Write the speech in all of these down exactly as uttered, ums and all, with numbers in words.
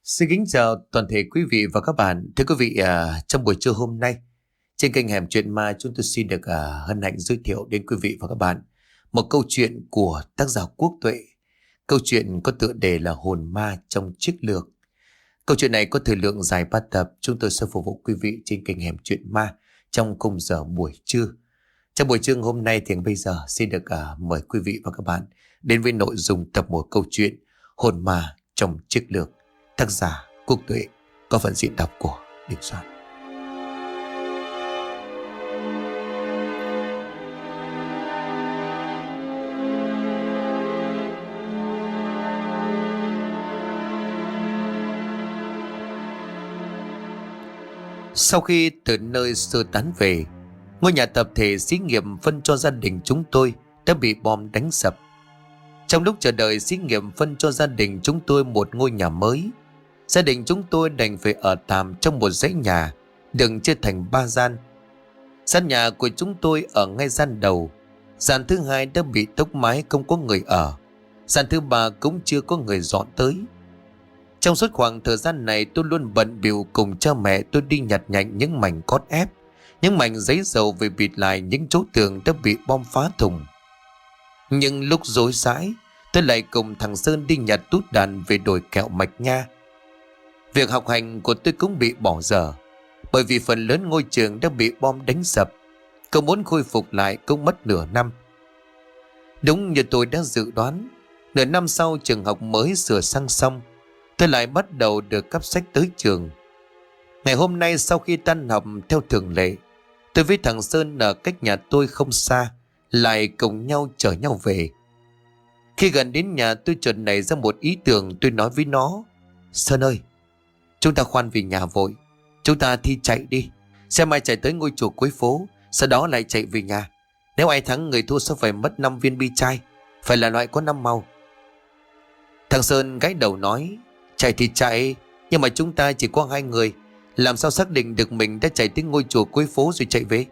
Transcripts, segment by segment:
Xin kính chào toàn thể quý vị và các bạn. Thưa quý vị, à, trong buổi trưa hôm nay, trên kênh Hẻm Chuyện Ma, chúng tôi xin được à, hân hạnh giới thiệu đến quý vị và các bạn một câu chuyện của tác giả Quốc Tuệ. Câu chuyện có tựa đề là Hồn Ma trong chiếc lược. Câu chuyện này có thời lượng dài ba tập. Chúng tôi sẽ phục vụ quý vị trên kênh Hẻm Chuyện Ma trong khung giờ buổi trưa. Trong buổi trưa hôm nay thì bây giờ xin được à, mời quý vị và các bạn đến với nội dung tập một câu chuyện Hồn Ma trong chiếc lược. Tác giả Quốc Tuệ, có phần diễn đọc của Đình Soạn. Sau khi từ nơi sơ tán về, ngôi nhà tập thể xí nghiệp phân cho gia đình chúng tôi đã bị bom đánh sập. Trong lúc chờ đợi xí nghiệp phân cho gia đình chúng tôi một ngôi nhà mới, gia đình chúng tôi đành phải ở tạm trong một dãy nhà được chia thành ba gian. Gian nhà của chúng tôi ở ngay gian đầu. Gian thứ hai đã bị tốc mái, không có người ở. Gian thứ ba cũng chưa có người dọn tới. Trong suốt khoảng thời gian này, tôi luôn bận bịu cùng cha mẹ tôi đi nhặt nhạnh những mảnh cốt ép, những mảnh giấy dầu về bịt lại những chỗ tường đã bị bom phá thủng. Nhưng lúc rối rãi, tôi lại cùng thằng Sơn đi nhặt tút đàn về đổi kẹo mạch nha. Việc học hành của tôi cũng bị bỏ dở, bởi vì phần lớn ngôi trường đã bị bom đánh sập. Cậu muốn khôi phục lại cũng mất nửa năm. Đúng như tôi đã dự đoán, nửa năm sau trường học mới sửa sang xong, tôi lại bắt đầu được cắp sách tới trường. Ngày hôm nay sau khi tan học theo thường lệ, tôi với thằng Sơn ở cách nhà tôi không xa, lại cùng nhau chở nhau về. Khi gần đến nhà, tôi chợt nảy ra một ý tưởng. Tôi nói với nó: Sơn ơi, chúng ta khoan về nhà vội, chúng ta thi chạy đi, xem ai chạy tới ngôi chùa cuối phố, sau đó lại chạy về nhà. Nếu ai thắng, người thua sẽ phải mất năm viên bi chai, phải là loại có năm màu. Thằng Sơn gãi đầu nói: Chạy thì chạy, nhưng mà chúng ta chỉ có hai người, làm sao xác định được mình đã chạy tới ngôi chùa cuối phố rồi chạy về?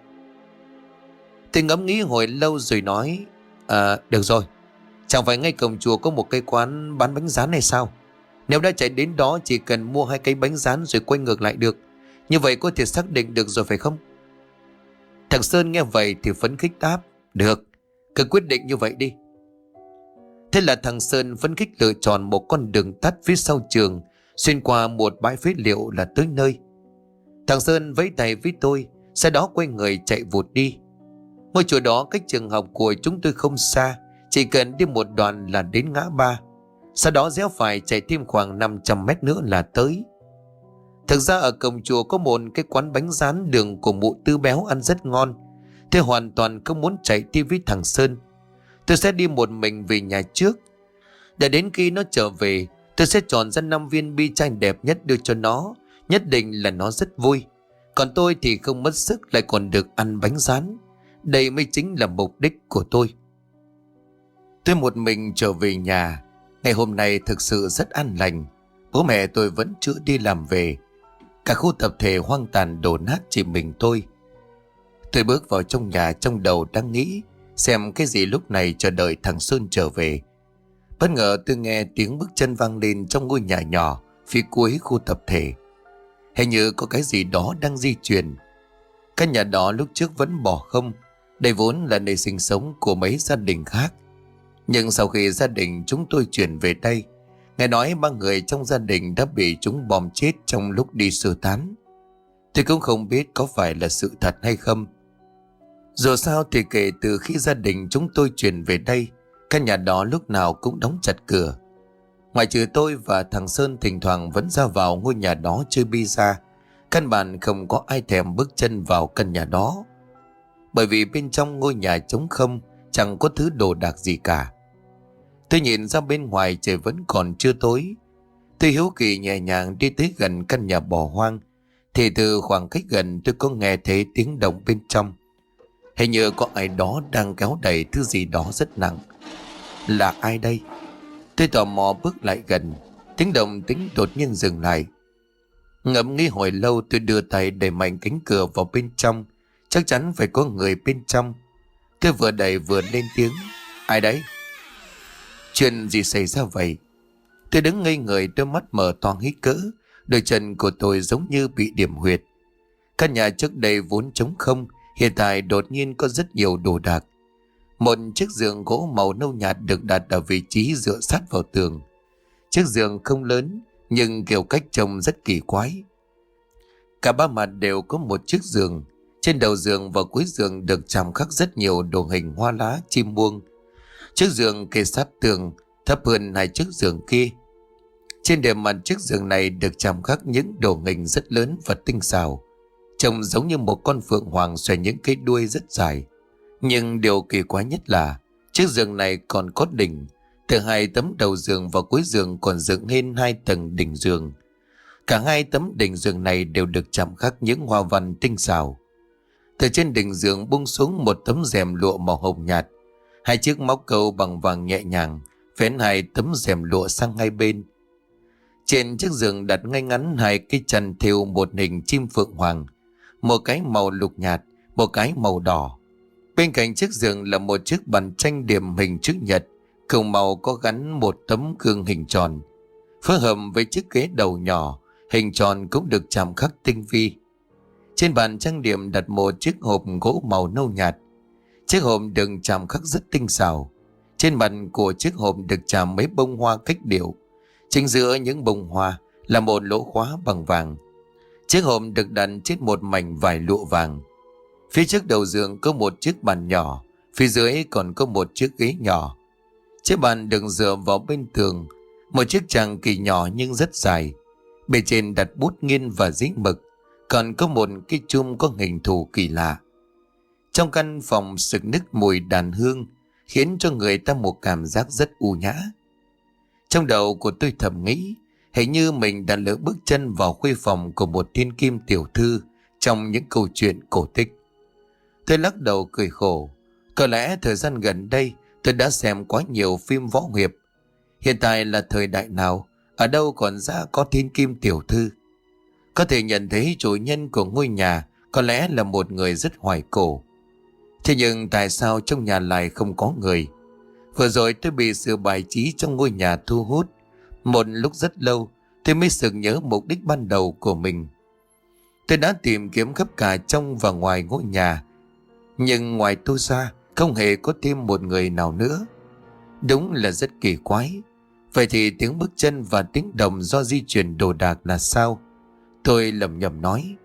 Tôi ngẫm nghĩ hồi lâu rồi nói: À, được rồi, chẳng phải ngay cổng chùa có một cái quán bán bánh rán này sao? Nếu đã chạy đến đó, chỉ cần mua hai cái bánh rán rồi quay ngược lại được. Như vậy có thể xác định được rồi phải không? Thằng Sơn nghe vậy thì phấn khích đáp: Được, cứ quyết định như vậy đi. Thế là thằng Sơn phấn khích lựa chọn một con đường tắt phía sau trường, xuyên qua một bãi phế liệu là tới nơi. Thằng Sơn vẫy tay với tôi, sau đó quay người chạy vụt đi. Ngôi chùa đó cách trường học của chúng tôi không xa, chỉ cần đi một đoạn là đến ngã ba. Sau đó réo phải chạy thêm khoảng năm trăm mét nữa là tới. Thực ra ở cổng chùa có một cái quán bánh rán đường của mụ Tư Béo ăn rất ngon. Tôi hoàn toàn không muốn chạy đi với thằng Sơn. Tôi sẽ đi một mình về nhà trước. Để đến khi nó trở về, tôi sẽ chọn ra năm viên bi chai đẹp nhất đưa cho nó. Nhất định là nó rất vui. Còn tôi thì không mất sức, lại còn được ăn bánh rán. Đây mới chính là mục đích của tôi. Tôi một mình trở về nhà. Ngày hôm nay thực sự rất an lành. Bố mẹ tôi vẫn chưa đi làm về. Cả khu tập thể hoang tàn đổ nát, chỉ mình tôi. Tôi bước vào trong nhà, trong đầu đang nghĩ xem cái gì lúc này chờ đợi thằng Sơn trở về. Bất ngờ tôi nghe tiếng bước chân vang lên trong ngôi nhà nhỏ phía cuối khu tập thể. Hình như có cái gì đó đang di chuyển. Căn nhà đó lúc trước vẫn bỏ không. Đây vốn là nơi sinh sống của mấy gia đình khác. Nhưng sau khi gia đình chúng tôi chuyển về đây, nghe nói ba người trong gia đình đã bị chúng bom chết trong lúc đi sơ tán. Tôi cũng không biết có phải là sự thật hay không. Dù sao thì kể từ khi gia đình chúng tôi chuyển về đây, căn nhà đó lúc nào cũng đóng chặt cửa. Ngoại trừ tôi và thằng Sơn thỉnh thoảng vẫn ra vào ngôi nhà đó chơi bi-a, căn bản không có ai thèm bước chân vào căn nhà đó. Bởi vì bên trong ngôi nhà trống không, chẳng có thứ đồ đạc gì cả. Tôi nhìn ra bên ngoài trời vẫn còn chưa tối. Tôi hiếu kỳ nhẹ nhàng đi tới gần căn nhà bỏ hoang, thì từ khoảng cách gần tôi có nghe thấy tiếng động bên trong. Hình như có ai đó đang kéo đẩy thứ gì đó rất nặng. Là ai đây? Tôi tò mò bước lại gần. Tiếng động tĩnh đột nhiên dừng lại. Ngẫm nghĩ hồi lâu, tôi đưa tay đẩy mạnh cánh cửa vào bên trong. Chắc chắn phải có người bên trong. Tôi vừa đẩy vừa lên tiếng: Ai đấy? Chuyện gì xảy ra vậy? Tôi đứng ngây người, đôi mắt mở toang hít cỡ, đôi chân của tôi giống như bị điểm huyệt. Căn nhà trước đây vốn trống không, hiện tại đột nhiên có rất nhiều đồ đạc. Một chiếc giường gỗ màu nâu nhạt được đặt ở vị trí dựa sát vào tường. Chiếc giường không lớn, nhưng kiểu cách trông rất kỳ quái. Cả ba mặt đều có một chiếc giường. Trên đầu giường và cuối giường được chạm khắc rất nhiều đồ hình hoa lá, chim muông. Chiếc giường kề sát tường, thấp hơn hai chiếc giường kia. Trên bề mặt chiếc giường này được chạm khắc những đồ hình rất lớn và tinh xảo, trông giống như một con phượng hoàng xòe những cái đuôi rất dài. Nhưng điều kỳ quái nhất là chiếc giường này còn có đỉnh. Từ hai tấm đầu giường và cuối giường còn dựng lên hai tầng đỉnh giường. Cả hai tấm đỉnh giường này đều được chạm khắc những hoa văn tinh xảo. Từ trên đỉnh giường buông xuống một tấm rèm lụa màu hồng nhạt. Hai chiếc móc câu bằng vàng nhẹ nhàng vén hai tấm rèm lụa sang hai bên. Trên chiếc giường đặt ngay ngắn hai cái chăn thêu một hình chim phượng hoàng, một cái màu lục nhạt, một cái màu đỏ. Bên cạnh chiếc giường là một chiếc bàn tranh điểm hình chữ nhật, cùng màu có gắn một tấm gương hình tròn. Phối hợp với chiếc ghế đầu nhỏ, hình tròn cũng được chạm khắc tinh vi. Trên bàn trang điểm đặt một chiếc hộp gỗ màu nâu nhạt. Chiếc hộp được chạm khắc rất tinh xảo. Trên mặt của chiếc hộp được chạm mấy bông hoa cách điệu. Chính giữa những bông hoa là một lỗ khóa bằng vàng. Chiếc hộp được đặt trên một mảnh vải lụa vàng. Phía trước đầu giường có một chiếc bàn nhỏ, phía dưới còn có một chiếc ghế nhỏ. Chiếc bàn được dựa vào bên tường, một chiếc chàng kỳ nhỏ nhưng rất dài. Bề trên đặt bút nghiên và giấy mực, còn có một cái chum có hình thù kỳ lạ. Trong căn phòng sực nức mùi đàn hương, khiến cho người ta một cảm giác rất u nhã. Trong đầu của tôi thầm nghĩ, hình như mình đã lỡ bước chân vào khuê phòng của một thiên kim tiểu thư trong những câu chuyện cổ tích. Tôi lắc đầu cười khổ. Có lẽ thời gian gần đây tôi đã xem quá nhiều phim võ hiệp. Hiện tại là thời đại nào, ở đâu còn ra có thiên kim tiểu thư? Có thể nhận thấy chủ nhân của ngôi nhà có lẽ là một người rất hoài cổ. Thế nhưng tại sao trong nhà lại không có người? Vừa rồi tôi bị sự bài trí trong ngôi nhà thu hút. Một lúc rất lâu tôi mới sực nhớ mục đích ban đầu của mình. Tôi đã tìm kiếm khắp cả trong và ngoài ngôi nhà, nhưng ngoài tôi ra không hề có thêm một người nào nữa. Đúng là rất kỳ quái. Vậy thì tiếng bước chân và tiếng động do di chuyển đồ đạc là sao? Tôi lẩm nhẩm nói.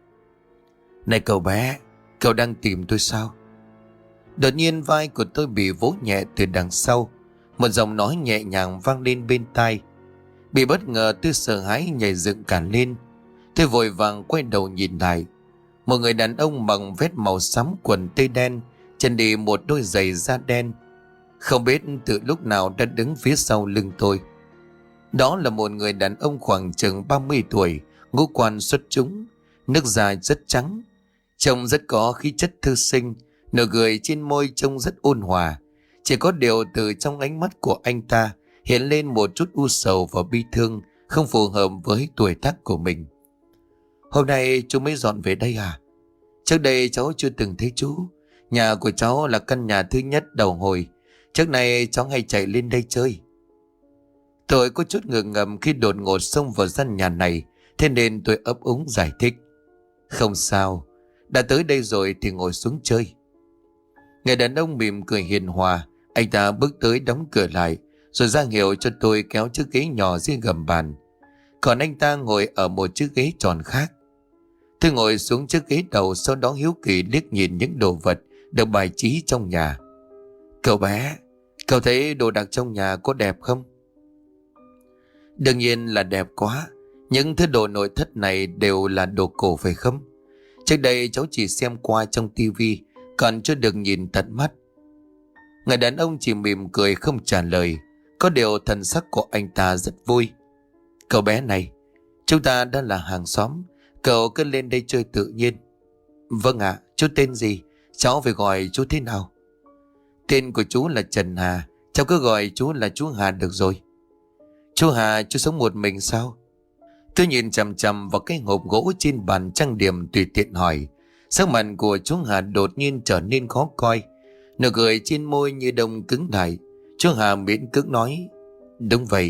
Này cậu bé, cậu đang tìm tôi sao? Đột nhiên vai của tôi bị vỗ nhẹ từ đằng sau. Một giọng nói nhẹ nhàng vang lên bên tai. Bị bất ngờ tôi sợ hãi nhảy dựng cả lên. Tôi vội vàng quay đầu nhìn lại. Một người đàn ông mặc vest màu xám, quần tây đen, chân đi một đôi giày da đen, không biết từ lúc nào đã đứng phía sau lưng tôi. Đó là một người đàn ông khoảng chừng ba mươi tuổi, ngũ quan xuất chúng, nước da rất trắng, trông rất có khí chất thư sinh, nụ cười trên môi trông rất ôn hòa. Chỉ có điều từ trong ánh mắt của anh ta hiện lên một chút u sầu và bi thương, không phù hợp với tuổi tác của mình. Hôm nay chú mới dọn về đây à? Trước đây cháu chưa từng thấy chú. Nhà của cháu là căn nhà thứ nhất đầu hồi. Trước này cháu hay chạy lên đây chơi. Tôi có chút ngượng ngầm khi đột ngột xông vào gian nhà này, thế nên tôi ấp úng giải thích. Không sao, đã tới đây rồi thì ngồi xuống chơi. Người đàn ông mỉm cười hiền hòa. Anh ta bước tới đóng cửa lại, rồi ra hiệu cho tôi kéo chiếc ghế nhỏ dưới gầm bàn. Còn anh ta ngồi ở một chiếc ghế tròn khác. Tôi ngồi xuống chiếc ghế đầu, sau đó hiếu kỳ liếc nhìn những đồ vật được bài trí trong nhà. Cậu bé, cậu thấy đồ đạc trong nhà có đẹp không? Đương nhiên là đẹp quá. Những thứ đồ nội thất này đều là đồ cổ phải không? Trước đây cháu chỉ xem qua trong tivi, còn chưa được nhìn tận mắt. Người đàn ông chỉ mỉm cười không trả lời. Có điều thần sắc của anh ta rất vui. Cậu bé này, chúng ta đã là hàng xóm, cậu cứ lên đây chơi tự nhiên. Vâng ạ, chú tên gì? Cháu phải gọi chú thế nào? Tên của chú là Trần Hà, cháu cứ gọi chú là chú Hà được rồi. Chú Hà, chú sống một mình sao? Tôi nhìn chằm chằm vào cái hộp gỗ trên bàn trang điểm tùy tiện hỏi. Sắc mặt của chú Hà đột nhiên trở nên khó coi, nụ cười trên môi như đông cứng lại. Chú Hà miễn cưỡng nói. Đúng vậy,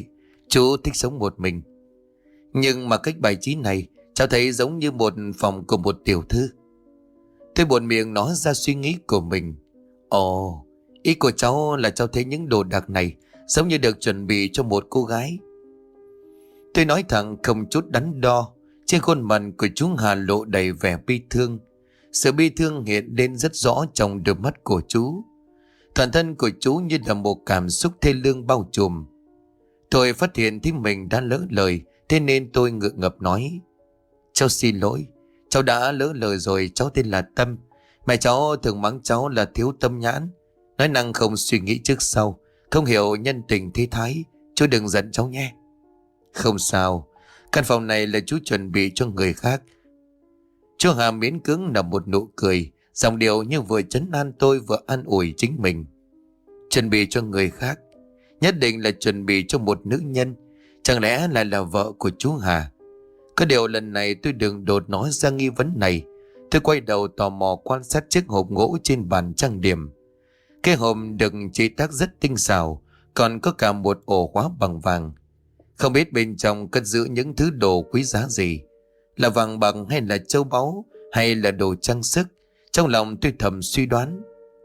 Chú thích sống một mình. Nhưng mà cách bài trí này cháu thấy giống như một phòng của một tiểu thư. Tôi buột miệng nói ra suy nghĩ của mình. Ồ, ý của cháu là cháu thấy những đồ đạc này giống như được chuẩn bị cho một cô gái. Tôi nói thẳng không chút đắn đo. Trên khuôn mặt của chú Hà lộ đầy vẻ bi thương. Sự bi thương hiện lên rất rõ trong đôi mắt của chú. Toàn thân của chú như là một cảm xúc thê lương bao trùm. Tôi phát hiện thấy mình đã lỡ lời, thế nên tôi ngượng ngập nói: Cháu xin lỗi, cháu đã lỡ lời rồi. Cháu tên là Tâm. Mẹ cháu thường mắng cháu là thiếu tâm nhãn, nói năng không suy nghĩ trước sau, không hiểu nhân tình thế thái. Chú đừng giận cháu nhé. Không sao, căn phòng này là chú chuẩn bị cho người khác. Chú Hà miễn cưỡng nở một nụ cười, giọng điệu như vừa trấn an tôi vừa an ủi chính mình. Chuẩn bị cho người khác? Nhất định là chuẩn bị cho một nữ nhân. Chẳng lẽ lại là vợ của chú Hà? Có điều lần này tôi đừng đột nói ra nghi vấn này. Tôi quay đầu tò mò quan sát chiếc hộp gỗ trên bàn trang điểm. Cái hộp được chế tác rất tinh xảo, còn có cả một ổ khóa bằng vàng. Không biết bên trong cất giữ những thứ đồ quý giá gì, là vàng bạc hay là châu báu hay là đồ trang sức. Trong lòng tôi thầm suy đoán.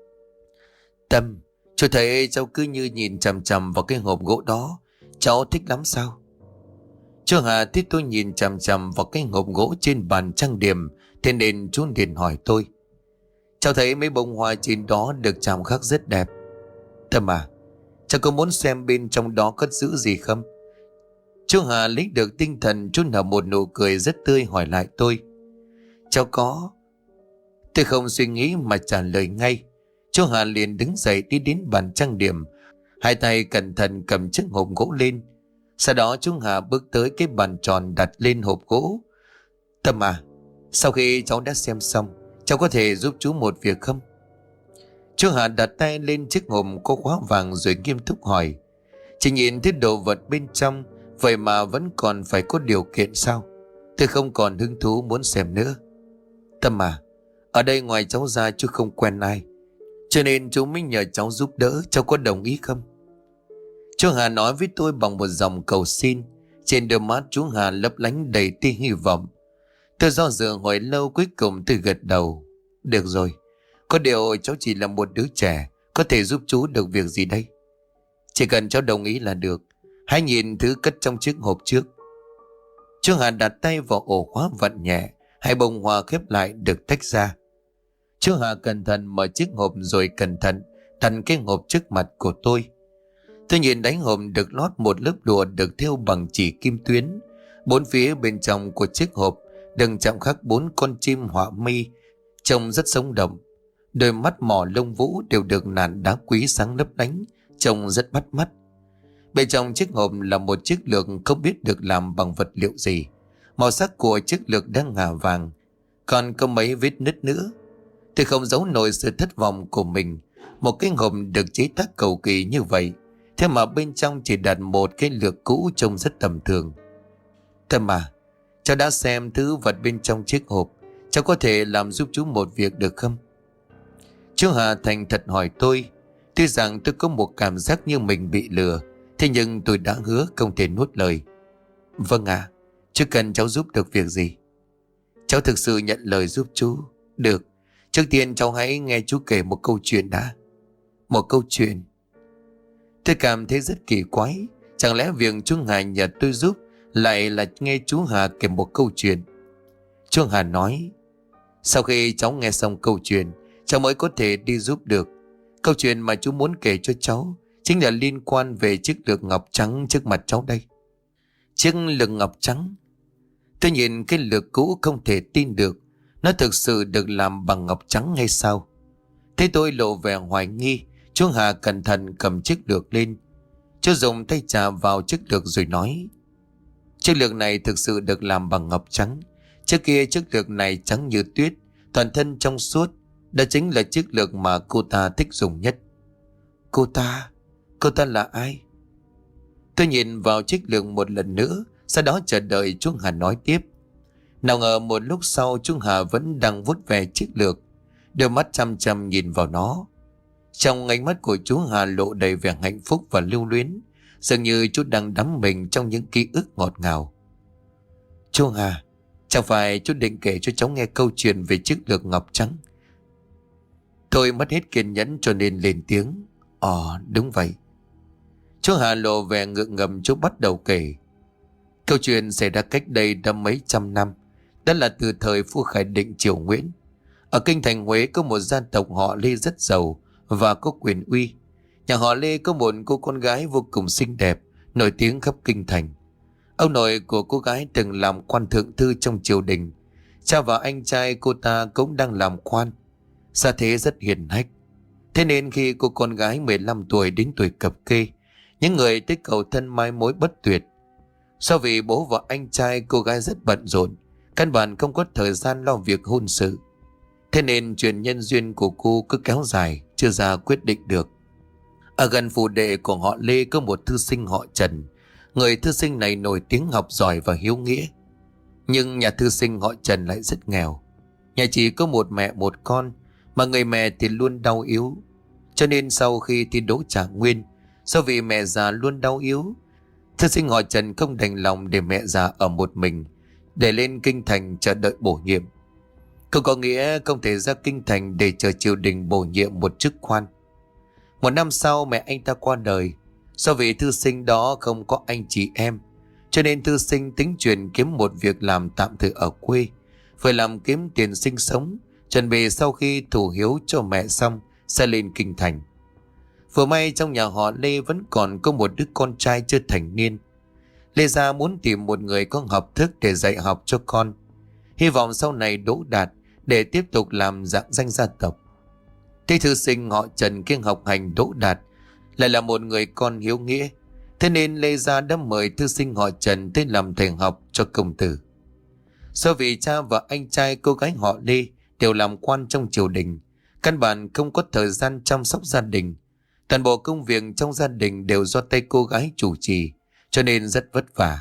Tâm, chú thấy cháu cứ như nhìn chằm chằm vào cái hộp gỗ đó, cháu thích lắm sao? Chú Hà thấy tôi nhìn chằm chằm vào cái hộp gỗ trên bàn trang điểm, thế nên chú liền hỏi tôi. Cháu thấy mấy bông hoa trên đó được chạm khắc rất đẹp. Tâm à, cháu có muốn xem bên trong đó cất giữ gì không? Chú Hà lấy được tinh thần, chú nở một nụ cười rất tươi hỏi lại tôi. Cháu có. Tôi không suy nghĩ mà trả lời ngay. Chú Hà liền đứng dậy đi đến bàn trang điểm, hai tay cẩn thận cầm chiếc hộp gỗ lên. Sau đó chú Hà bước tới cái bàn tròn đặt lên hộp gỗ. Tâm à, sau khi cháu đã xem xong, cháu có thể giúp chú một việc không? Chú Hà đặt tay lên chiếc hộp có khóa vàng rồi nghiêm túc hỏi. Chỉ nhìn thấy đồ vật bên trong, vậy mà vẫn còn phải có điều kiện sao? Tôi không còn hứng thú muốn xem nữa. Tâm à, ở đây ngoài cháu ra chú không quen ai, cho nên chú mới nhờ cháu giúp đỡ. Cháu có đồng ý không? Chú Hà nói với tôi bằng một dòng cầu xin. Trên đôi mắt chú Hà lấp lánh đầy tia hy vọng. Tôi do dự hồi lâu, cuối cùng tôi gật đầu. Được rồi, có điều cháu chỉ là một đứa trẻ, có thể giúp chú được việc gì đây? Chỉ cần cháu đồng ý là được. Hãy nhìn thứ cất trong chiếc hộp trước. Chú Hà đặt tay vào ổ khóa vặn nhẹ, hai bông hoa khép lại được tách ra. Chú Hà cẩn thận mở chiếc hộp rồi cẩn thận đặt cái hộp trước mặt của tôi. Tôi nhìn đáy hộp được lót một lớp lụa được thêu bằng chỉ kim tuyến. Bốn phía bên trong của chiếc hộp đừng chạm khắc bốn con chim họa mi, trông rất sống động. Đôi mắt mỏ lông vũ đều được nặn đá quý sáng lấp lánh, trông rất bắt mắt. Bên trong chiếc hộp là một chiếc lược không biết được làm bằng vật liệu gì. Màu sắc của chiếc lược đang ngả vàng, còn có mấy vết nứt nữa. Tôi không giấu nổi sự thất vọng của mình. Một cái hộp được chế tác cầu kỳ như vậy, thế mà bên trong chỉ đặt một cái lược cũ trông rất tầm thường. Tâm à, cháu đã xem thứ vật bên trong chiếc hộp, cháu có thể làm giúp chú một việc được không? Chú Hà thành thật hỏi tôi. Tuy rằng tôi có một cảm giác như mình bị lừa, thế nhưng tôi đã hứa không thể nuốt lời. Vâng ạ, à, chú cần cháu giúp được việc gì? Cháu thực sự nhận lời giúp chú. Được, trước tiên cháu hãy nghe chú kể một câu chuyện đã. Một câu chuyện? Tôi cảm thấy rất kỳ quái. Chẳng lẽ việc chú Hà nhờ tôi giúp lại là nghe chú Hà kể một câu chuyện? Chú Hà nói, sau khi cháu nghe xong câu chuyện, cháu mới có thể đi giúp được. Câu chuyện mà chú muốn kể cho cháu chính là liên quan về chiếc lược ngọc trắng trước mặt cháu đây. Chiếc lược ngọc trắng? Tôi nhìn cái lược cũ không thể tin được. Nó thực sự được làm bằng ngọc trắng hay sao? Thế tôi lộ vẻ hoài nghi. Chú Hà cẩn thận cầm chiếc lược lên. Chú dùng tay chà vào chiếc lược rồi nói, chiếc lược này thực sự được làm bằng ngọc trắng. Trước kia chiếc lược này trắng như tuyết, toàn thân trong suốt. Đó chính là chiếc lược mà cô ta thích dùng nhất. Cô ta? Cô ta là ai? Tôi nhìn vào chiếc lược một lần nữa, sau đó chờ đợi chú Hà nói tiếp. Nào ngờ một lúc sau chú Hà vẫn đang vuốt về chiếc lược, đôi mắt chăm chăm nhìn vào nó. Trong ánh mắt của chú Hà lộ đầy vẻ hạnh phúc và lưu luyến. dường như chú đang đắm mình trong những ký ức ngọt ngào. Chú Hà, chẳng phải chú định kể cho cháu nghe câu chuyện về chiếc lược ngọc trắng? Tôi mất hết kiên nhẫn cho nên lên tiếng. Ờ, đúng vậy. Chú Hà lộ vẻ ngượng ngầm, chú bắt đầu kể. Câu chuyện xảy ra cách đây đã mấy trăm năm. Đó là từ thời vua Khải Định triều Nguyễn. Ở kinh thành Huế có một gia tộc họ Lê rất giàu và có quyền uy. Nhà họ Lê có một cô con gái vô cùng xinh đẹp, nổi tiếng khắp kinh thành. Ông nội của cô gái từng làm quan thượng thư trong triều đình. Cha và anh trai cô ta cũng đang làm quan, gia thế rất hiền hách. Thế nên khi cô con gái mười lăm tuổi đến tuổi cập kê, những người tới cầu thân mai mối bất tuyệt. Do vì bố và anh trai cô gái rất bận rộn, căn bản không có thời gian lo việc hôn sự. Thế nên chuyện nhân duyên của cô cứ kéo dài, chưa ra quyết định được. Ở gần phủ đệ của họ Lê có một thư sinh họ Trần. Người thư sinh này nổi tiếng học giỏi và hiếu nghĩa. Nhưng nhà thư sinh họ Trần lại rất nghèo. Nhà chỉ có một mẹ một con, mà người mẹ thì luôn đau yếu. Cho nên sau khi thi đỗ trạng nguyên, do vì mẹ già luôn đau yếu, thư sinh họ Trần không đành lòng để mẹ già ở một mình, để lên kinh thành chờ đợi bổ nhiệm. Không có nghĩa không thể ra kinh thành để chờ triều đình bổ nhiệm một chức quan. Một năm sau mẹ anh ta qua đời. Do vì thư sinh đó không có anh chị em, cho nên thư sinh tính chuyện kiếm một việc làm tạm thời ở quê, phải làm kiếm tiền sinh sống, chuẩn bị sau khi thủ hiếu cho mẹ xong sẽ lên kinh thành. Vừa may trong nhà họ Lê vẫn còn có một đứa con trai chưa thành niên. Lê gia muốn tìm một người có học thức để dạy học cho con, hy vọng sau này đỗ đạt để tiếp tục làm rạng danh gia tộc. Thế thư sinh họ Trần kiêng học hành đỗ đạt, lại là một người con hiếu nghĩa. Thế nên Lê gia đã mời thư sinh họ Trần tới làm thầy học cho công tử. Do vì cha và anh trai cô gái họ Lê đều làm quan trong triều đình, căn bản không có thời gian chăm sóc gia đình. Toàn bộ công việc trong gia đình đều do tay cô gái chủ trì, cho nên rất vất vả.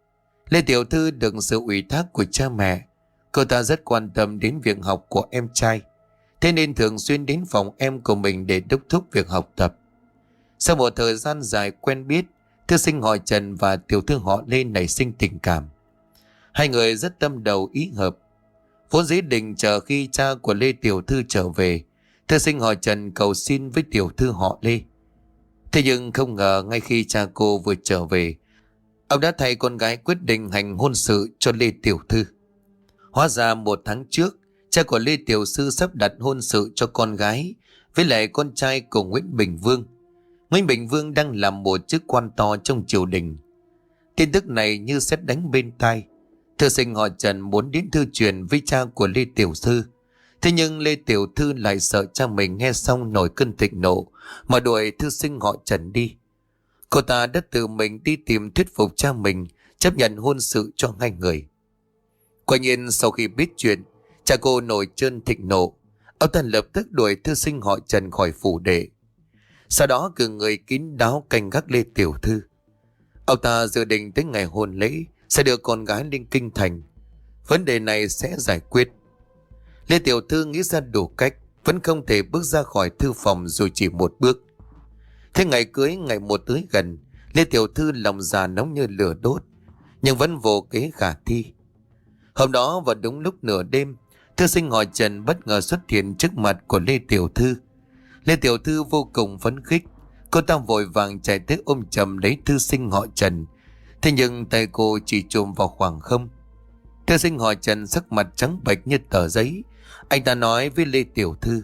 Lê tiểu thư được sự ủy thác của cha mẹ, cô ta rất quan tâm đến việc học của em trai. Thế nên thường xuyên đến phòng em của mình để đốc thúc việc học tập. Sau một thời gian dài quen biết, thư sinh họ Trần và tiểu thư họ Lê nảy sinh tình cảm. Hai người rất tâm đầu ý hợp. Vốn dĩ định chờ khi cha của Lê tiểu thư trở về, thư sinh họ Trần cầu xin với tiểu thư họ Lê. Thế nhưng không ngờ ngay khi cha cô vừa trở về, ông đã thay con gái quyết định hành hôn sự cho Lê tiểu thư. Hóa ra một tháng trước, cha của Lê tiểu thư sắp đặt hôn sự cho con gái với lại con trai của Nguyễn Bình Vương. Nguyễn Bình Vương đang làm một chức quan to trong triều đình. Tin tức này như sét đánh bên tai. Thư sinh họ Trần muốn đến thư truyền với cha của Lê tiểu thư. Thế nhưng Lê tiểu thư lại sợ cha mình nghe xong nổi cơn thịnh nộ mà đuổi thư sinh họ Trần đi. Cô ta đã tự mình đi tìm thuyết phục cha mình chấp nhận hôn sự cho hai người. Quả nhiên sau khi biết chuyện, cha cô nổi cơn thịnh nộ. Ông ta lập tức đuổi thư sinh họ Trần khỏi phủ đệ. Sau đó cử người kín đáo canh gác Lê tiểu thư. Ông ta dự định tới ngày hôn lễ sẽ đưa con gái lên kinh thành. Vấn đề này sẽ giải quyết. Lê tiểu thư nghĩ ra đủ cách, vẫn không thể bước ra khỏi thư phòng dù chỉ một bước. Thế ngày cưới ngày một tới gần, Lê tiểu thư lòng già nóng như lửa đốt, nhưng vẫn vô kế khả thi. Hôm đó vào đúng lúc nửa đêm, thư sinh họ Trần bất ngờ xuất hiện trước mặt của Lê tiểu thư. Lê tiểu thư vô cùng phấn khích, cô ta vội vàng chạy tới ôm chầm lấy thư sinh họ Trần. Thế nhưng tay cô chỉ chồm vào khoảng không. Thư sinh họ Trần sắc mặt trắng bệch như tờ giấy. Anh ta nói với Lê tiểu thư,